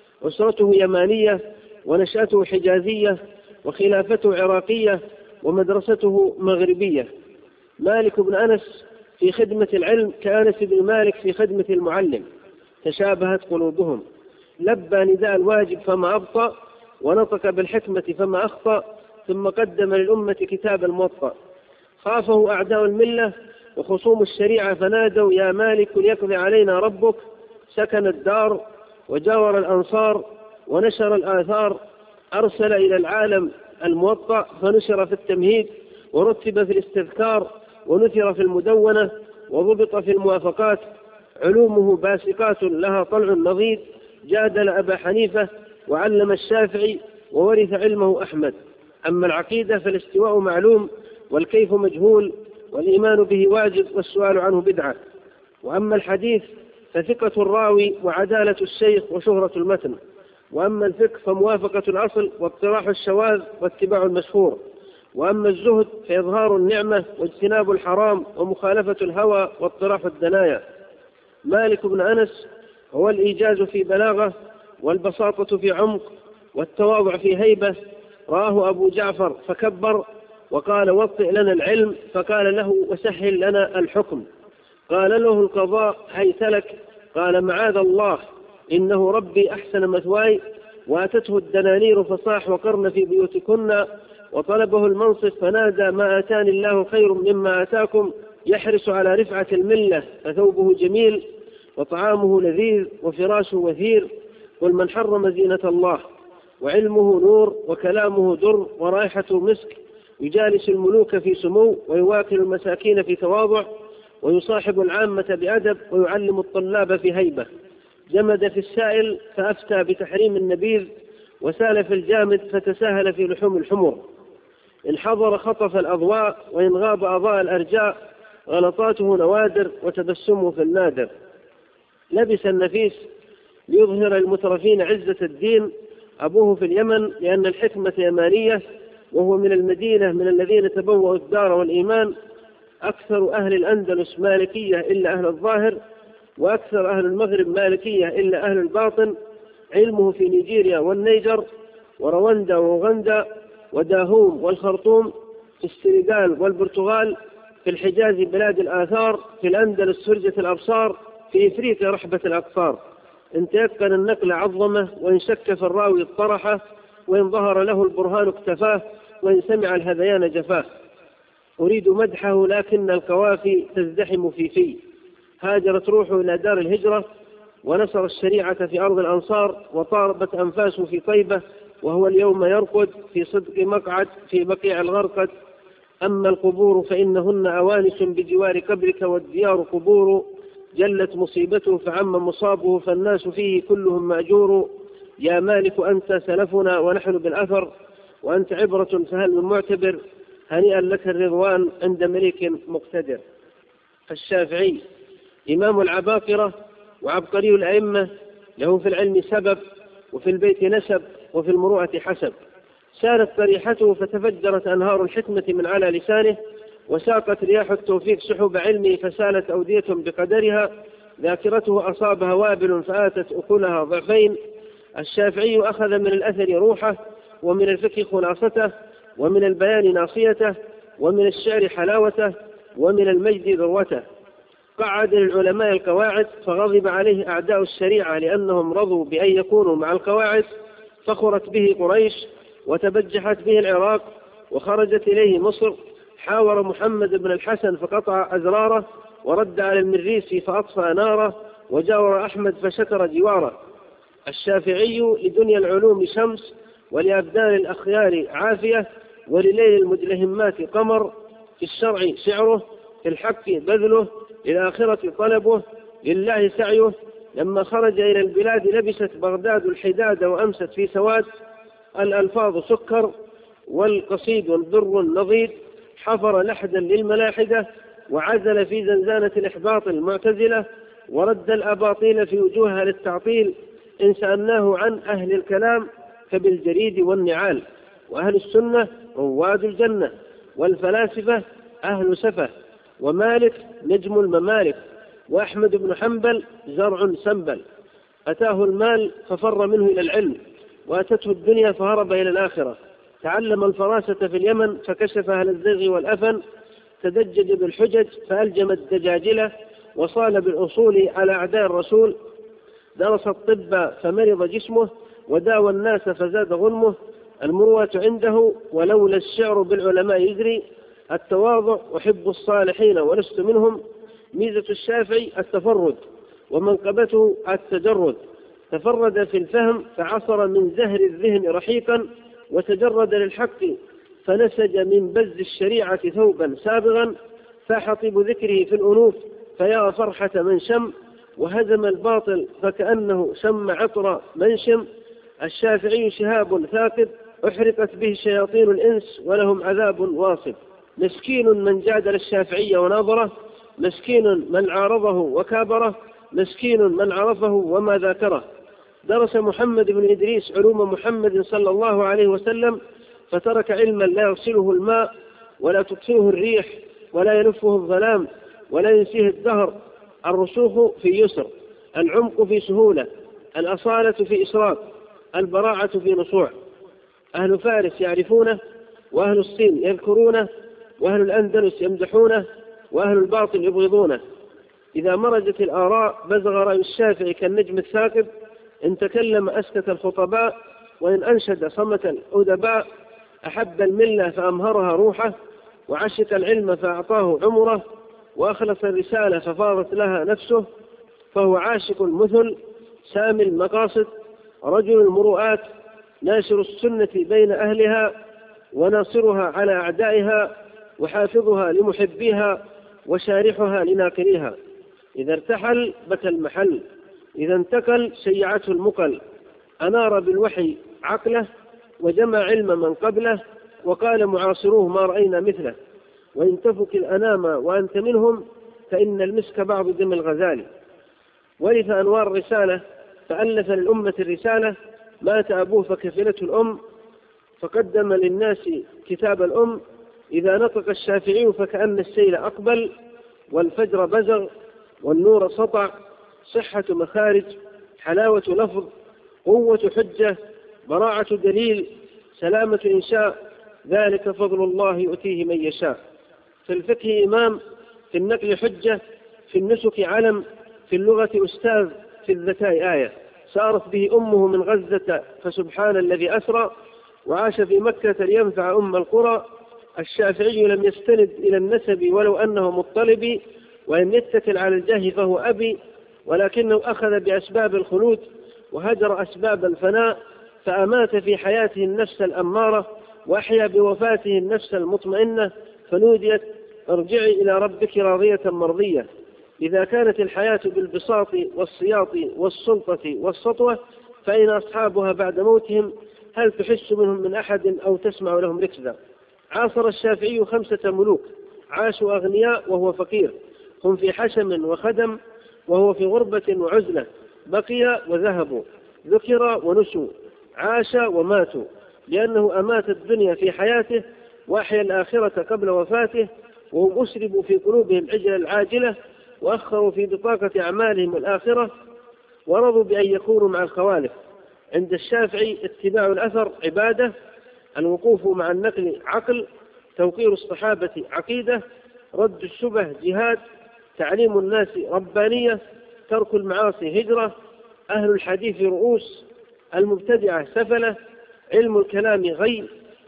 أسرته يمانية ونشأته حجازية وخلافته عراقية ومدرسته مغربية. مالك بن أنس في خدمة العلم كأنس بن مالك في خدمة المعلم، تشابهت قلوبهم. لبى نداء الواجب فما أبطأ، ونطق بالحكمة فما أخطأ، ثم قدم للأمة كتاب الموطأ. خافه أعداء الملة وخصوم الشريعة فنادوا يا مالك ليقضي علينا ربك. سكن الدار وجاور الأنصار ونشر الآثار، أرسل إلى العالم الموطأ فنشر في التمهيد، ورتب في الاستذكار، ونثر في المدونة، وضبط في الموافقات. علومه باسقات لها طلع نضيد، جادل أبا حنيفة وعلم الشافعي وورث علمه أحمد. أما العقيدة فالاستواء معلوم والكيف مجهول، والإيمان به واجب والسؤال عنه بدعة. وأما الحديث فثقة الراوي وعدالة الشيخ وشهرة المتن. وأما الفقه فموافقة الأصل واقتراح الشواذ واتباع المشهور. وأما الزهد فإظهار النعمة واجتناب الحرام ومخالفة الهوى واطراح الدنايا. مالك بن أنس هو الإيجاز في بلاغة، والبساطة في عمق، والتواضع في هيبة. رآه أبو جعفر فكبر وقال وطئ لنا العلم، فقال له وسهل لنا الحكم. قال له القضاء هيت لك، قال معاذ الله إنه ربي أحسن مثواي. وأتته الدنانير فصاح وقرن في بيوتكن، وطلبه المنصب فنادى ما آتاني الله خير مما آتاكم. يحرص على رفعة الملة فثوبه جميل وطعامه لذيذ وفراشه وثير. قل من حرم زينة الله. وعلمه نور وكلامه در ورائحته مسك. يجالس الملوك في سمو ويواكل المساكين في تواضع، ويصاحب العامة بأدب ويعلم الطلاب في هيبة. جمد في السائل فأفتى بتحريم النبيذ، وسال في الجامد فتساهل في لحوم الحمر. إن حضر خطف الأضواء، وإن غاب أضاء الأرجاء. غلطاته نوادر وتبسمه في النادر. لبس النفيس ليظهر المترفين عزة الدين. أبوه في اليمن لأن الحكمة يمانية، وهو من المدينة من الذين تبوأوا الدار والإيمان. أكثر أهل الأندلس مالكية إلا أهل الظاهر، وأكثر أهل المغرب مالكية إلا أهل الباطن. علمه في نيجيريا والنيجر ورواندا وأوغندا وداهوم والخرطوم، في السنغال والبرتغال، في الحجاز بلاد الآثار، في الأندلس فرجة الأبصار، في إفريقيا رحبة الأقطار. إن تيقن النقل عظمه، وإن شك في الراوي اطرحه، وإن ظهر له البرهان اكتفاه، وإن سمع الهذيان جفاه. أريد مدحه لكن القوافي تزدحم في في. هاجرت روحه إلى دار الهجرة، ونصر الشريعة في أرض الأنصار، وطاربت أنفاسه في طيبة، وهو اليوم يرقد في صدق مقعد في بقيع الغرقد. أما القبور فإنهن أوانس بجوار قبرك، والديار قبور. جلت مصيبته فعم مصابه، فالناس فيه كلهم مأجور. يا مالك أنت سلفنا ونحن بالأثر، وأنت عبرة فهل من معتبر. هنيئا لك الرضوان عند مليك مقتدر. الشافعي إمام العباقرة وعبقري الأئمة، له في العلم سبب، وفي البيت نسب، وفي المروءة حسب. سالت طريحته فتفجرت أنهار الحكمة من على لسانه، وساقت رياح التوفيق سحب علمه فسالت أودية بقدرها. ذاكرته أصابها وابل فآتت أكلها ضعفين. الشافعي أخذ من الأثر روحه، ومن الفقه خلاصته، ومن البيان ناصيته، ومن الشعر حلاوته، ومن المجد ذروته. قعد للعلماء القواعد، فغضب عليه أعداء الشريعة لأنهم رضوا بأن يكونوا مع القواعد. فخرت به قريش، وتبجحت به العراق، وخرجت إليه مصر. حاور محمد بن الحسن فقطع أزراره، ورد على المريسي فأطفأ ناره، وجاور أحمد فشكر جواره. الشافعي لدنيا العلوم شمس، ولأبدان الأخيار عافية، ولليل المدلهمات قمر. في الشرع شعره، في الحق بذله، للآخرة طلبه، لله سعيه. لما خرج إلى البلاد لبست بغداد الحداد، وأمست في سواد. الألفاظ سكر، والقصيد والبر النضيد، حفر لحدا للملاحدة، وعزل في زنزانة الإحباط المعتزلة، ورد الأباطيل في وجوهها للتعطيل. إن سألناه عن أهل الكلام فبالجريد والنعال، وأهل السنة رواد الجنة، والفلاسفة أهل سفة، ومالك نجم الممالك، وأحمد بن حنبل زرع سنبل. أتاه المال ففر منه إلى العلم، وأتته الدنيا فهرب إلى الآخرة. تعلم الفراسة في اليمن فكشف أهل الزيغ والأفن، تدجج بالحجج فألجم الدجاجلة، وصال بالأصول على أعداء الرسول. درس الطب فمرض جسمه، وداوى الناس فزاد غنمه. المروءة عنده ولولا الشعر بالعلماء يجري، التواضع أحب الصالحين ولست منهم. ميزة الشافعي التفرد، ومنقبته التجرد. تفرد في الفهم فعصر من زهر الذهن رحيقا، وتجرد للحق فنسج من بز الشريعة ثوبا سابغا. فاح طيب ذكره في الأنوف فيا فرحة من شم، وهزم الباطل فكأنه شم عطر منشم. الشافعي شهاب ثاقب، أحرقت به شياطين الإنس ولهم عذاب واصب. مسكين من جادل الشافعي وناظره، مسكين من عارضه وكابره، مسكين من عرفه وما ذاكره. درس محمد بن إدريس علوم محمد صلى الله عليه وسلم، فترك علما لا يغسله الماء ولا تطفئه الريح ولا يلفه الظلام ولا ينسيه الدهر. الرسوخ في يسر، العمق في سهولة، الأصالة في إسراق، البراعة في نصوع. أهل فارس يعرفونه، وأهل الصين يذكرونه، وأهل الأندلس يمدحونه، وأهل الباطل يبغضونه. إذا مرجت الآراء بزغ رأي الشافعي كالنجم الثاقب، إن تكلم أسكت الخطباء، وإن أنشد صمت الأدباء. أحب الملة فأمهرها روحه، وعشق العلم فأعطاه عمره، وأخلص الرسالة ففاضت لها نفسه. فهو عاشق المثل سامي المقاصد، رجل المروءات، ناشر السنة بين أهلها، وناصرها على أعدائها، وحافظها لمحبيها، وشارحها لناكريها. إذا ارتحل بكى المحل، إذا انتقل شيعته المقل. أنار بالوحي عقله، وجمع علم من قبله، وقال معاصروه ما رأينا مثله. وإن تفك الأنام وأنت منهم، فإن المسك بعض دم الغزال. ورث أنوار الرسالة، فألف للأمة الرسالة. مات أبوه فكفلته الأم، فقدم للناس كتاب الأم. إذا نطق الشافعي فكأن السيل أقبل، والفجر بزغ والنور سطع. صحة مخارج، حلاوة لفظ، قوة حجة، براعة دليل، سلامة إنشاء. ذلك فضل الله يؤتيه من يشاء. في الفقه إمام، في النقل حجة، في النسك علم، في اللغة أستاذ، في الذكاء آية. سارت به أمه من غزة فسبحان الذي أسرى، وعاش في مكة لينفع أم القرى. الشافعي لم يستند إلى النسب ولو أنه مطلبي، وإن يتكل على الجاه فهو أبي، ولكنه أخذ بأسباب الخلود وهجر أسباب الفناء. فأمات في حياته النفس الأمارة، وأحيا بوفاته النفس المطمئنة، فنوديت ارجعي إلى ربك راضية مرضية. إذا كانت الحياة بالبساط والسياط والسلطة والسطوة، فإن أصحابها بعد موتهم هل تحس منهم من أحد أو تسمع لهم ركزا؟ عاصر الشافعي خمسة ملوك، عاشوا أغنياء وهو فقير، هم في حشم وخدم وهو في غربة وعزلة. بقي وذهبوا، ذكر ونسوا، عاش وماتوا، لأنه أمات الدنيا في حياته وأحيا الآخرة قبل وفاته. وهم أسربوا في قلوبهم عجل العاجلة، وأخروا في بطاقة أعمالهم الآخرة، ورضوا بأن يكونوا مع الخوالف. عند الشافعي اتباع الأثر عبادة، الوقوف مع النقل عقل، توقير الصحابة عقيدة، رد الشبه جهاد، تعليم الناس ربانية، ترك المعاصي هجرة. أهل الحديث رؤوس، المبتدعة سفلة، علم الكلام غي،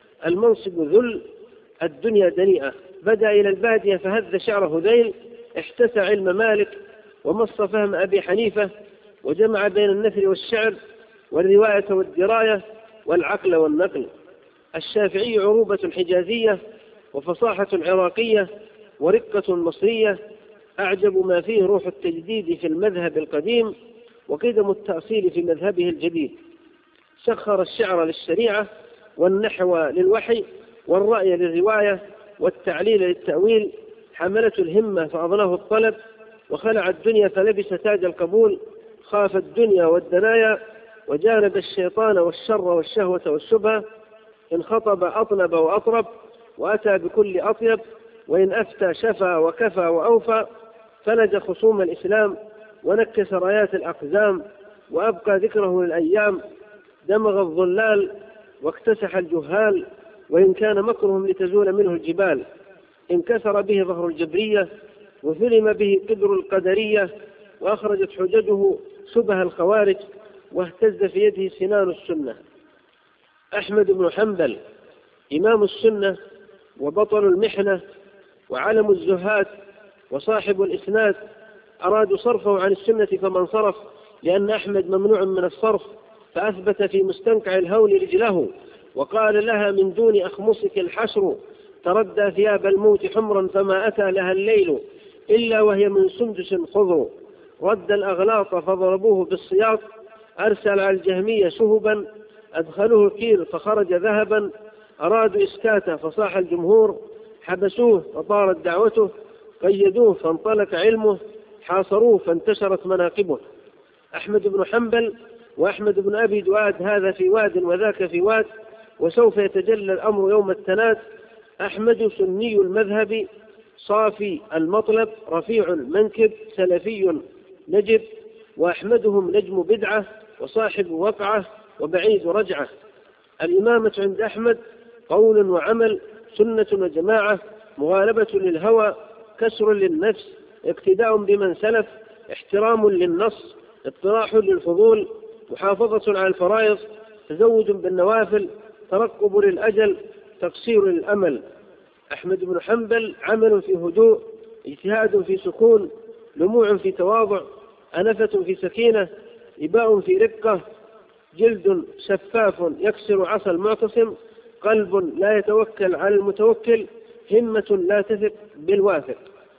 المنصب ذل، الدنيا دنيئة. بدأ إلى البادية فهذ شعره ذيل، احتسى علم مالك ومص فهم أبي حنيفة، وجمع بين النثر والشعر والرواية والدراية والعقل والنقل. الشافعي عروبة حجازية، وفصاحة عراقية، ورقة مصرية. أعجب ما فيه روح التجديد في المذهب القديم، وقدم التأصيل في مذهبه الجديد. سخر الشعر للشريعة، والنحو للوحي والرأي للرواية والتعليل للتأويل. حملته الهمة فأضناه الطلب، وخلع الدنيا فلبس تاج القبول. خاف الدنيا والدنايا، وجانب الشيطان والشر والشهوة والشبهة. إن خطب أطنب وأطرب، وأتى بكل أطيب. وإن أفتى شفى وكفى وأوفى. فلج خصوم الإسلام، ونكس رايات الأقزام، وأبقى ذكره للأيام. دمغ الظلال واكتسح الجهال، وإن كان مكرهم لتزول منه الجبال. انكسر به ظهر الجبرية، وثلم به قدر القدرية، وأخرجت حججه شبه الخوارج، واهتز في يده سنان السنة. أحمد بن حنبل إمام السنة وبطل المحنة وعلم الزهاد وصاحب الإسناد، أرادوا صرفه عن السنة فمن صرف، لأن أحمد ممنوع من الصرف، فأثبت في مستنقع الهول رجله، وقال لها من دون أخمصك الحشر، تردى ثياب الموت حمرا فما أتى لها الليل إلا وهي من سندس خضر. رد الأغلاط فضربوه بالسياط، أرسل على الجهمية شهبا، أدخلوه كير فخرج ذهبا. أرادوا إسكاته فصاح الجمهور، حبسوه فطارت دعوته، قيدوه فانطلق علمه، حاصروه فانتشرت مناقبه. أحمد بن حنبل وأحمد بن أبي دؤاد، هذا في واد وذاك في واد، وسوف يتجلى الأمر يوم التناد. أحمد سني المذهب، صافي المطلب، رفيع المنكب، سلفي نجب. وأحمدهم نجم بدعة، وصاحب وقعة، وبعيد رجعة. الإمامة عند أحمد قول وعمل، سنة وجماعة، مغالبة للهوى، كسر للنفس، اقتداء بمن سلف، احترام للنص، اطراح للفضول، محافظة على الفرائض، تزود بالنوافل، ترقب للأجل، تقصير للأمل. أحمد بن حنبل عمل في هدوء، اجتهاد في سكون، لموع في تواضع، أنفة في سكينة، إباء في رقة، جلد شفاف يكسر عصا المعتصم، قلب لا يتوكل على المتوكل، همة لا تثق بالواثق.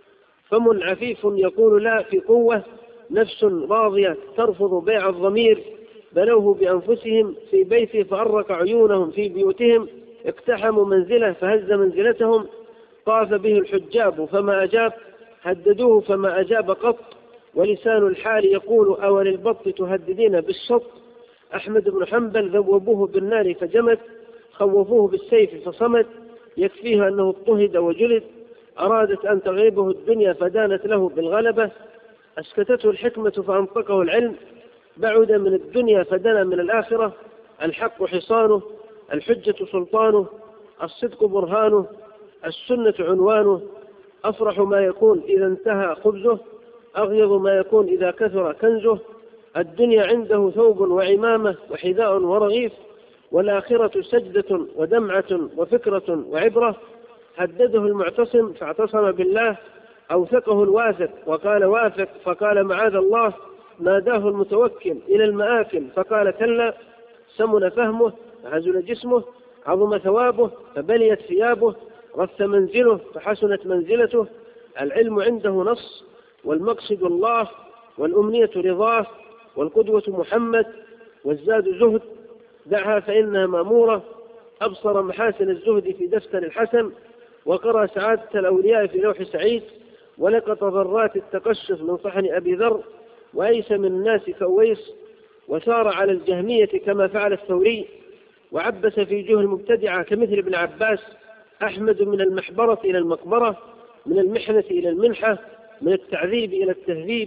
فم عفيف يقول لا في قوة، نفس راضية ترفض بيع الضمير. بنوه بأنفسهم في بيته فأرق عيونهم في بيوتهم، اقتحموا منزله فهز منزلتهم. طاف به الحجاب فما أجاب، هددوه فما أجاب قط. ولسان الحال يقول أول البط تهددين بالشط. أحمد بن حنبل ذوبوه بالنار فجمد، خوفوه بالسيف فصمد. يكفيه أنه اضطهد وجلد، أرادت أن تغيبه الدنيا فدانت له بالغلبة. أسكتته الحكمة فأنطقه العلم، بعد من الدنيا فدنا من الآخرة. الحق حصانه، الحجة سلطانه، الصدق برهانه، السنة عنوانه. أفرح ما يكون إذا انتهى خبزه، أغيظ ما يكون إذا كثر كنزه. الدنيا عنده ثوب وعمامة وحذاء ورغيف، والآخرة سجدة ودمعة وفكرة وعبرة. هدده المعتصم فاعتصم بالله، أوثقه الواثق وقال واثق فقال معاذ الله. ناداه المتوكل إلى المآكل فقال كلا. سمن فهمه فهزل جسمه، عظم ثوابه فبليت ثيابه، رث منزله فحسنت منزلته. العلم عنده نص، والمقصد الله، والأمنية رضاه، والقدوة محمد، والزاد زهد. دعها فإنها مأمورة. أبصر محاسن الزهد في دفتر الحسن، وقرأ سعادة الأولياء في لوح سعيد، ولقط ضرات التقشف من صحن أبي ذر، وأيس من الناس كويس، وسار على الجهمية كما فعل الثوري، وعبس في جهة المبتدعة كمثل ابن عباس. أحمد من المحبرة إلى المقبرة، من المحنة إلى المنحة، من التعذيب إلى التهذيب.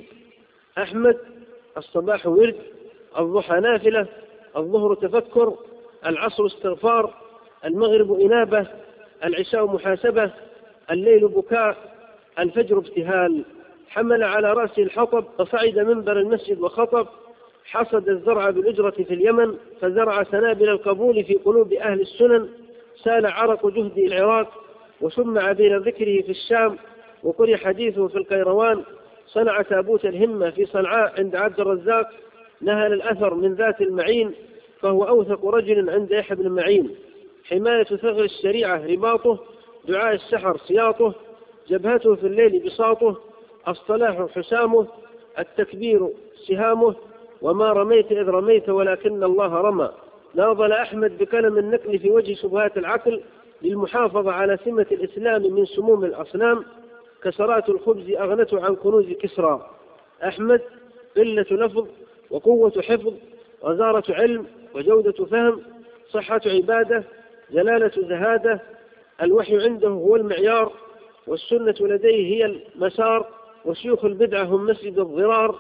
أحمد الصباح ورد، الضحى نافلة، الظهر تفكر، العصر استغفار، المغرب إنابة، العشاء محاسبة، الليل بكاء، الفجر ابتهال. حمل على رأسه الحطب فصعد منبر المسجد وخطب. حصد الزرع بالأجرة في اليمن، فزرع سنابل القبول في قلوب أهل السنن. سال عرق جهده العراق، وشم عبير ذكره في الشام، وقرئ حديثه في القيروان. صنع تابوت الهمة في صنعاء عند عبد الرزاق. نهل الأثر من ذات المعين، فهو أوثق رجل عند يحيى بن معين. حماية ثغر الشريعة رباطه، دعاء السحر سياطه، جبهته في الليل بساطه، الصلاح حسامه، التكبير سهامه. وما رميت إذ رميت ولكن الله رمى، ناضل أحمد بكلم النكل في وجه شبهات العقل للمحافظة على سمة الإسلام من سموم الأصنام. كسرات الخبز أغنته عن كنوز كسرى. أحمد قلة لفظ وقوة حفظ وزارة علم وجودة فهم، صحة عبادة، جلالة زهادة. الوحي عنده هو المعيار، والسنة لديه هي المسار، وشيوخ البدعة هم مسجد الضرار،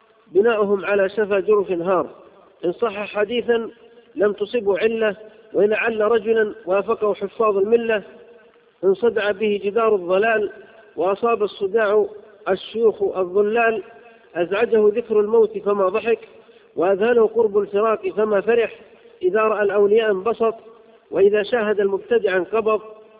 بناؤهم على شفا جرف هار. إن صح حديثا لم تصبه علة، وإن عل رجلا وافقه حفاظ الملة. إن صدع به جدار الضلال، وأصاب الصداع الشيوخ الضلال. أزعجه ذكر الموت فما ضحك، وأذهله قرب الفراق فما فرح. إذا رأى الأولياء انبسط، وإذا شاهد المبتدع انقبض.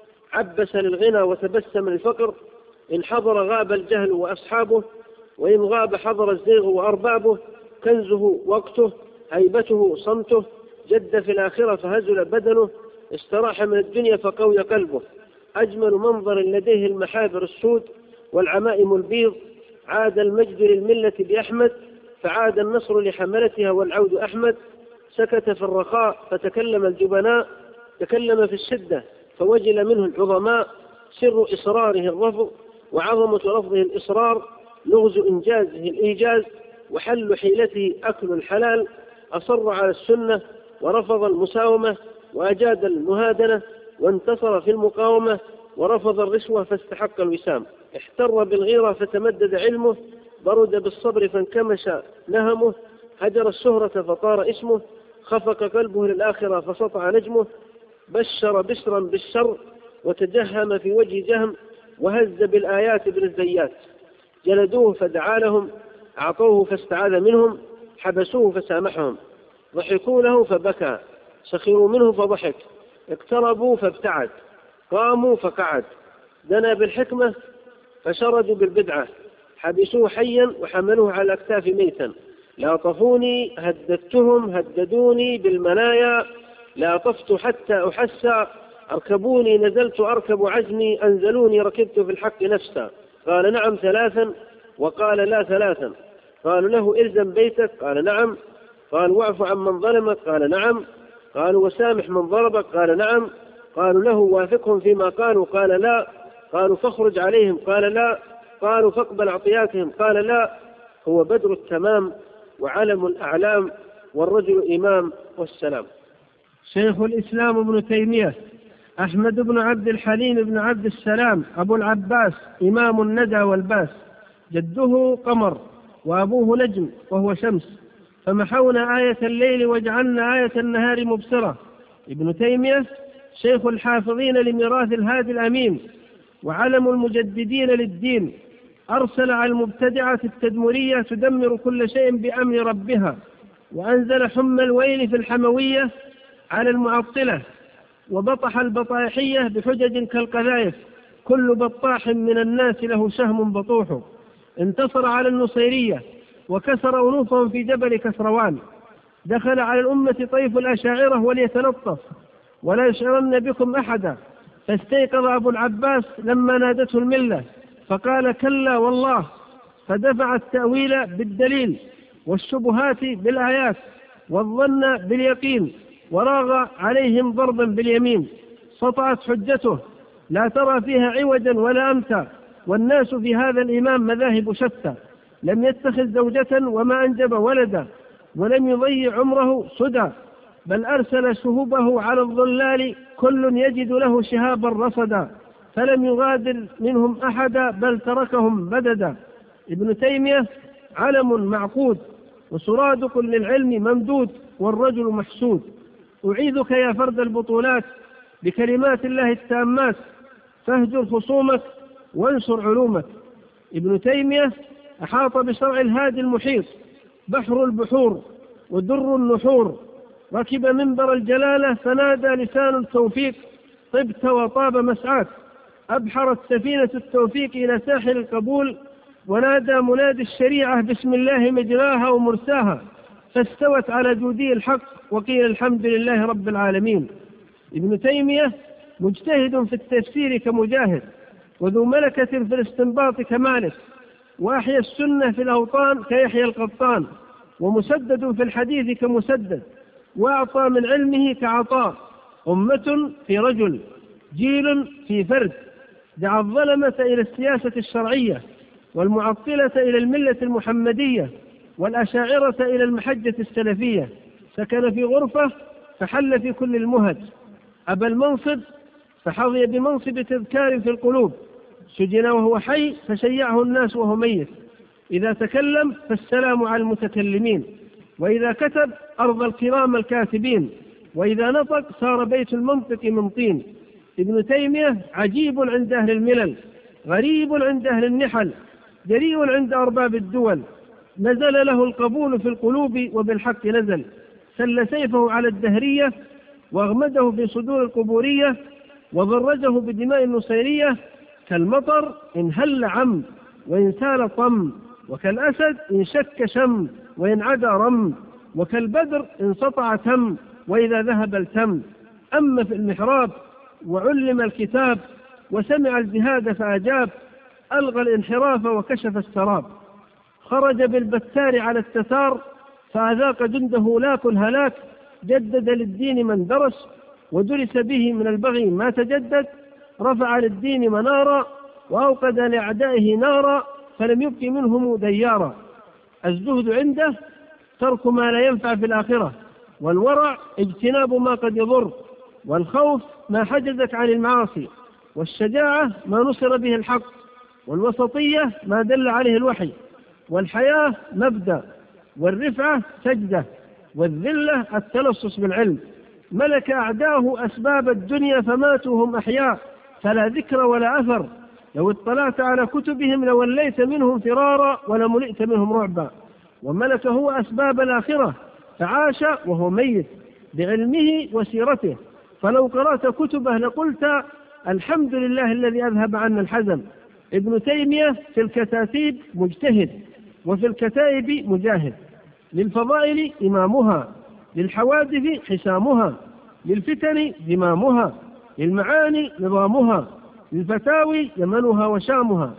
عبس للغنى وتبسم للفقر، إن حضر غاب الجهل وأصحابه، وإن غاب حضر الزيغ وأربابه. كنزه وقته، هيبته صمته، جد في الآخرة فهزل بدنه. استراح من الدنيا فقوي قلبه، أجمل منظر لديه المحابر السود والعمائم البيض. عاد المجد للملة بأحمد، فعاد النصر لحملتها والعود أحمد. سكت في الرخاء فتكلم الجبناء، تكلم في الشدة فوجل منه العظماء. سر إصراره الرفض، وعظمة لفظه الإصرار. لغز إنجازه الإيجاز، وحل حيلته أكل الحلال. أصر على السنة ورفض المساومة، وأجاد المهادنة وانتصر في المقاومة. ورفض الرشوة فاستحق الوسام. احتر بالغيرة فتمدد علمه، برد بالصبر فانكمش نهمه. هجر الشهرة فطار اسمه، خفق قلبه للآخرة فسطع نجمه. بشر بشرا بالشر وتجهم في وجه جهم، وهز بالآيات ابن الزيات. جلدوه فدعا لهم، أعطوه فاستعاذ منهم، حبسوه فسامحهم. ضحكوا له فبكى، سخروا منه فضحك. اقتربوا فابتعد، قاموا فقعد. دنا بالحكمة فشردوا بالبدعة، حبسوه حيا وحملوه على الأكتاف ميتا. لاطفوني هددتهم هددوني بالمنايا، لاطفت حتى أحسى. أركبوني نزلت أركب عزمي، أنزلوني ركبت في الحق نفسا. قال نعم ثلاثا، وقال لا ثلاثا. قالوا له إلزم بيتك، قال نعم. قالوا واعف عن من ظلمك، قال نعم. قالوا وسامح من ضربك، قال نعم. قالوا له وافقهم فيما قالوا، قال لا. قالوا فاخرج عليهم، قال لا. قالوا فاقبل عطياتهم، قال لا. هو بدر التمام وعلم الأعلام، والرجل إمام والسلام. شيخ الإسلام ابن تيمية أحمد بن عبد الحليم بن عبد السلام أبو العباس، إمام الندى والباس. جده قمر وأبوه نجم وهو شمس، فمحونا آية الليل وجعلنا آية النهار مبصرة. ابن تيمية شيخ الحافظين لميراث الهادي الأمين، وعلم المجددين للدين. أرسل على المبتدعة التدمرية تدمر كل شيء بأمر ربها، وأنزل حم الويل في الحموية على المعطلة، وبطح البطاحية بحجج كالقذائف. كل بطاح من الناس له شهم بطوح. انتصر على النصيرية وكسر أنوفهم في جبل كسروان. دخل على الأمة طيف الأشاعرة وليتلطف، ولا يشعرن بكم أحدا. فاستيقظ أبو العباس لما نادته الملة، فقال كلا والله. فدفع التأويل بالدليل، والشبهات بالآيات، والظن باليقين، وراغ عليهم ضربا باليمين. سطعت حجته لا ترى فيها عوجا ولا أمتا، والناس في هذا الإمام مذاهب شتى. لم يتخذ زوجة وما أنجب ولدا، ولم يضيع عمره سدى، بل أرسل شهوبه على الظلال، كل يجد له شهابا رصدا. فلم يغادر منهم أحدا، بل تركهم بددا. ابن تيمية علم معقود، وسرادق للعلم ممدود، والرجل محسود. أعيذك يا فرد البطولات بكلمات الله التامات، فاهجر خصومك وانشر علومك. ابن تيمية أحاط بشرع الهادي المحيط، بحر البحور ودر النحور. ركب منبر الجلالة فنادى لسان التوفيق، طبت وطاب مسعاك. أبحرت سفينة التوفيق إلى ساحل القبول، ونادى منادي الشريعة بسم الله مجراها ومرساها. فاستوت على جودي الحق، وقيل الحمد لله رب العالمين. ابن تيمية مجتهد في التفسير كمجاهد، وذو ملكة في الاستنباط كمالك، وأحيا السنة في الأوطان كيحيى القطان، ومسدد في الحديث كمسدد، وأعطى من علمه كعطاء. أمة في رجل، جيل في فرد، دعا الظلمة إلى السياسة الشرعية، والمعطلة إلى الملة المحمدية، والأشاعرة إلى المحجة السلفية. سكن في غرفة فحل في كل المهج، أبى المنصب فحظي بمنصب تذكار في القلوب، سجن وهو حي فشيعه الناس وهو ميت. إذا تكلم فالسلام على المتكلمين، وإذا كتب أرض الكرام الكاتبين، وإذا نطق صار بيت المنطق من طين. ابن تيمية عجيب عند أهل الملل، غريب عند أهل النحل، جريء عند أرباب الدول. نزل له القبول في القلوب وبالحق نزل، سل سيفه على الدهرية واغمده في صدور القبورية، وضرجه بدماء النصيرية. كالمطر إن هل عم وإن سال طم، وكالأسد إن شك شم وإن عدا رم، وكالبدر إن سطع تم وإذا ذهب التم. أما في المحراب وعلم الكتاب، وسمع الجهاد فأجاب، ألغى الانحراف وكشف السراب. خرج بالبتار على التتار فأذاق جنده لاك الهلاك. جدد للدين من درس، ودرس به من البغي ما تجدد. رفع للدين منارا، وأوقد لأعدائه نارا، فلم يبق منهم ديارا. الزهد عنده ترك ما لا ينفع في الآخرة، والورع اجتناب ما قد يضر، والخوف ما حجزك عن المعاصي، والشجاعة ما نصر به الحق، والوسطية ما دل عليه الوحي، والحياة مبدأ، والرفعة سجدة، والذلة التلصص بالعلم. ملك أعداه أسباب الدنيا فماتوا هم أحياء، فلا ذكر ولا أثر. لو اطلعت على كتبهم لوليت منهم فرارا، ولملئت منهم رعبا. وملك هو أسباب الآخرة فعاش وهو ميت بعلمه وسيرته. فلو قرأت كتبه لقلت الحمد لله الذي أذهب عنا الحزن. ابن تيمية في الكتاتيب مجتهد، وفي الكتائب مجاهد. للفضائل إمامها، للحوادث حسامها، للفتن زمامها، للمعاني نظامها، للفتاوي يمنها وشامها،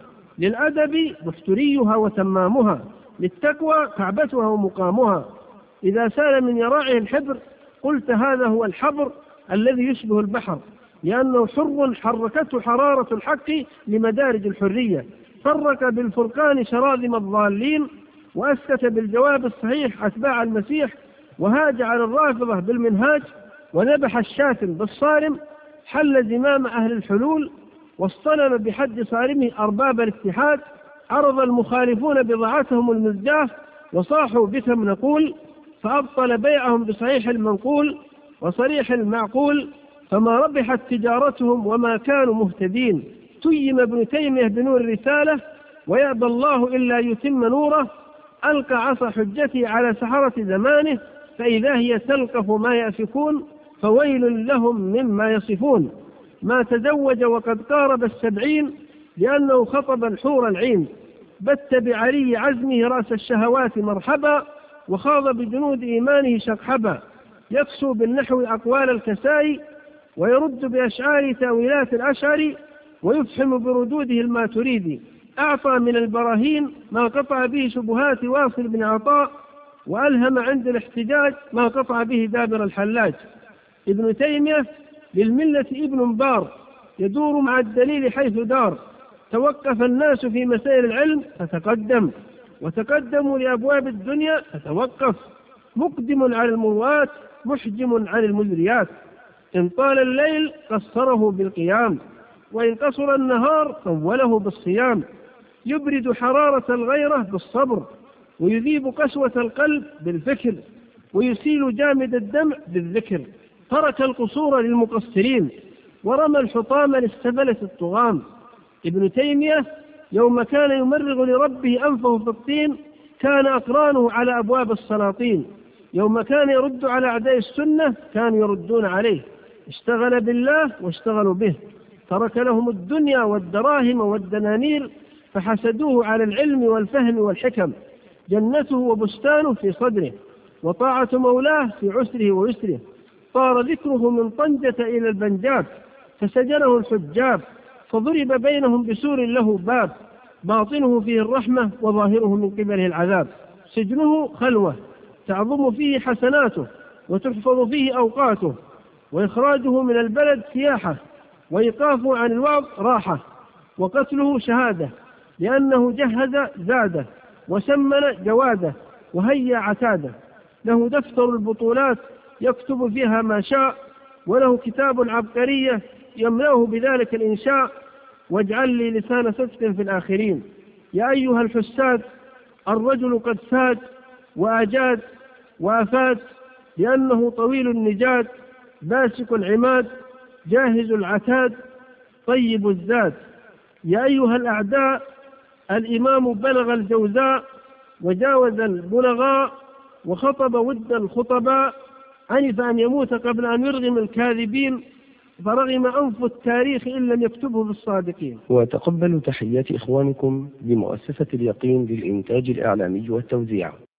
للأدب محتريها وتمامها، للتقوى كعبتها ومقامها. إذا سال من يراعه الحبر قلت هذا هو الحبر الذي يشبه البحر، لأنه حر حركته حرارة الحق لمدارج الحرية. فرق بالفرقان شراذم الضالين، وأسكت بالجواب الصحيح أتباع المسيح، وهاج على الرافضة بالمنهاج، وذبح الشاتم بالصارم. حل زمام أهل الحلول، واصطلم بحد صارمه أرباب الاتحاد. عرض المخالفون بضاعتهم المزجاة، وصاحوا بكم نقول، فأبطل بيعهم بصحيح المنقول وصريح المعقول. فما ربحت تجارتهم وما كانوا مهتدين. تيم ابن تيمية بنور الرسالة، ويأبى الله إلا يتم نوره. ألقى عصا حجته على سحرة زمانه، فإذا هي تلقف ما يأفكون، فويل لهم مما يصفون. ما تزوج وقد قارب السبعين، لأنه خطب الحور العين. بت بعلي عزمه رأس الشهوات مرحبا، وخاض بجنود إيمانه شقحبا. يكسو بالنحو أقوال الكسائي، ويرد بأشعار تأويلات الأشعر، ويفحم بردوده الماتريدي. أعطى من البراهين ما قطع به شبهات واصل بن عطاء، وألهم عند الاحتجاج ما قطع به دابر الحلاج. ابن تيمية للملة ابن بار، يدور مع الدليل حيث دار. توقف الناس في مسائل العلم فتقدم، وتقدموا لأبواب الدنيا فتوقف. مقدم على المروات، محجم عن المزريات. إن طال الليل قصره بالقيام، وإن قصر النهار طوله بالصيام. يبرد حرارة الغيرة بالصبر، ويذيب قسوة القلب بالفكر، ويسيل جامد الدمع بالذكر. ترك القصور للمقصرين، ورمى الحطام للسبلة الطغام. ابن تيمية يوم كان يمرغ لربه أنفه في الطين، كان أقرانه على أبواب السلاطين. يوم كان يرد على أعداء السنة كانوا يردون عليه. اشتغل بالله واشتغلوا به. ترك لهم الدنيا والدراهم والدنانير، فحسدوه على العلم والفهم والحكم. جنته وبستانه في صدره، وطاعة مولاه في عسره ويسره. طار ذكره من طنجة إلى البنجاب، فسجنه الحجاب. فضرب بينهم بسور له باب، باطنه فيه الرحمة وظاهره من قبله العذاب. سجنه خلوة تعظم فيه حسناته، وتحفظ فيه أوقاته، وإخراجه من البلد سياحة، وإيقافه عن الوعظ راحة، وقتله شهادة، لأنه جهز زاده وسمن جواده وهيأ عتاده. له دفتر البطولات يكتب فيها ما شاء، وله كتاب العبقرية يملأه بذلك الإنشاء. واجعل لي لسان صدق في الآخرين. يا أيها الحساد، الرجل قد ساد وأجاد وأفاد، لأنه طويل النجاد باسك العماد جاهز العتاد طيب الزاد. يا أيها الأعداء، الإمام بلغ الجوزاء وجاوز البلغاء وخطب ود الخطباء، عنف أن يموت قبل أن يرغم الكاذبين، فرغم أنف التاريخ إن لم يكتبه بالصادقين. وتقبلوا تحيات إخوانكم بمؤسسة اليقين للإنتاج الإعلامي والتوزيع.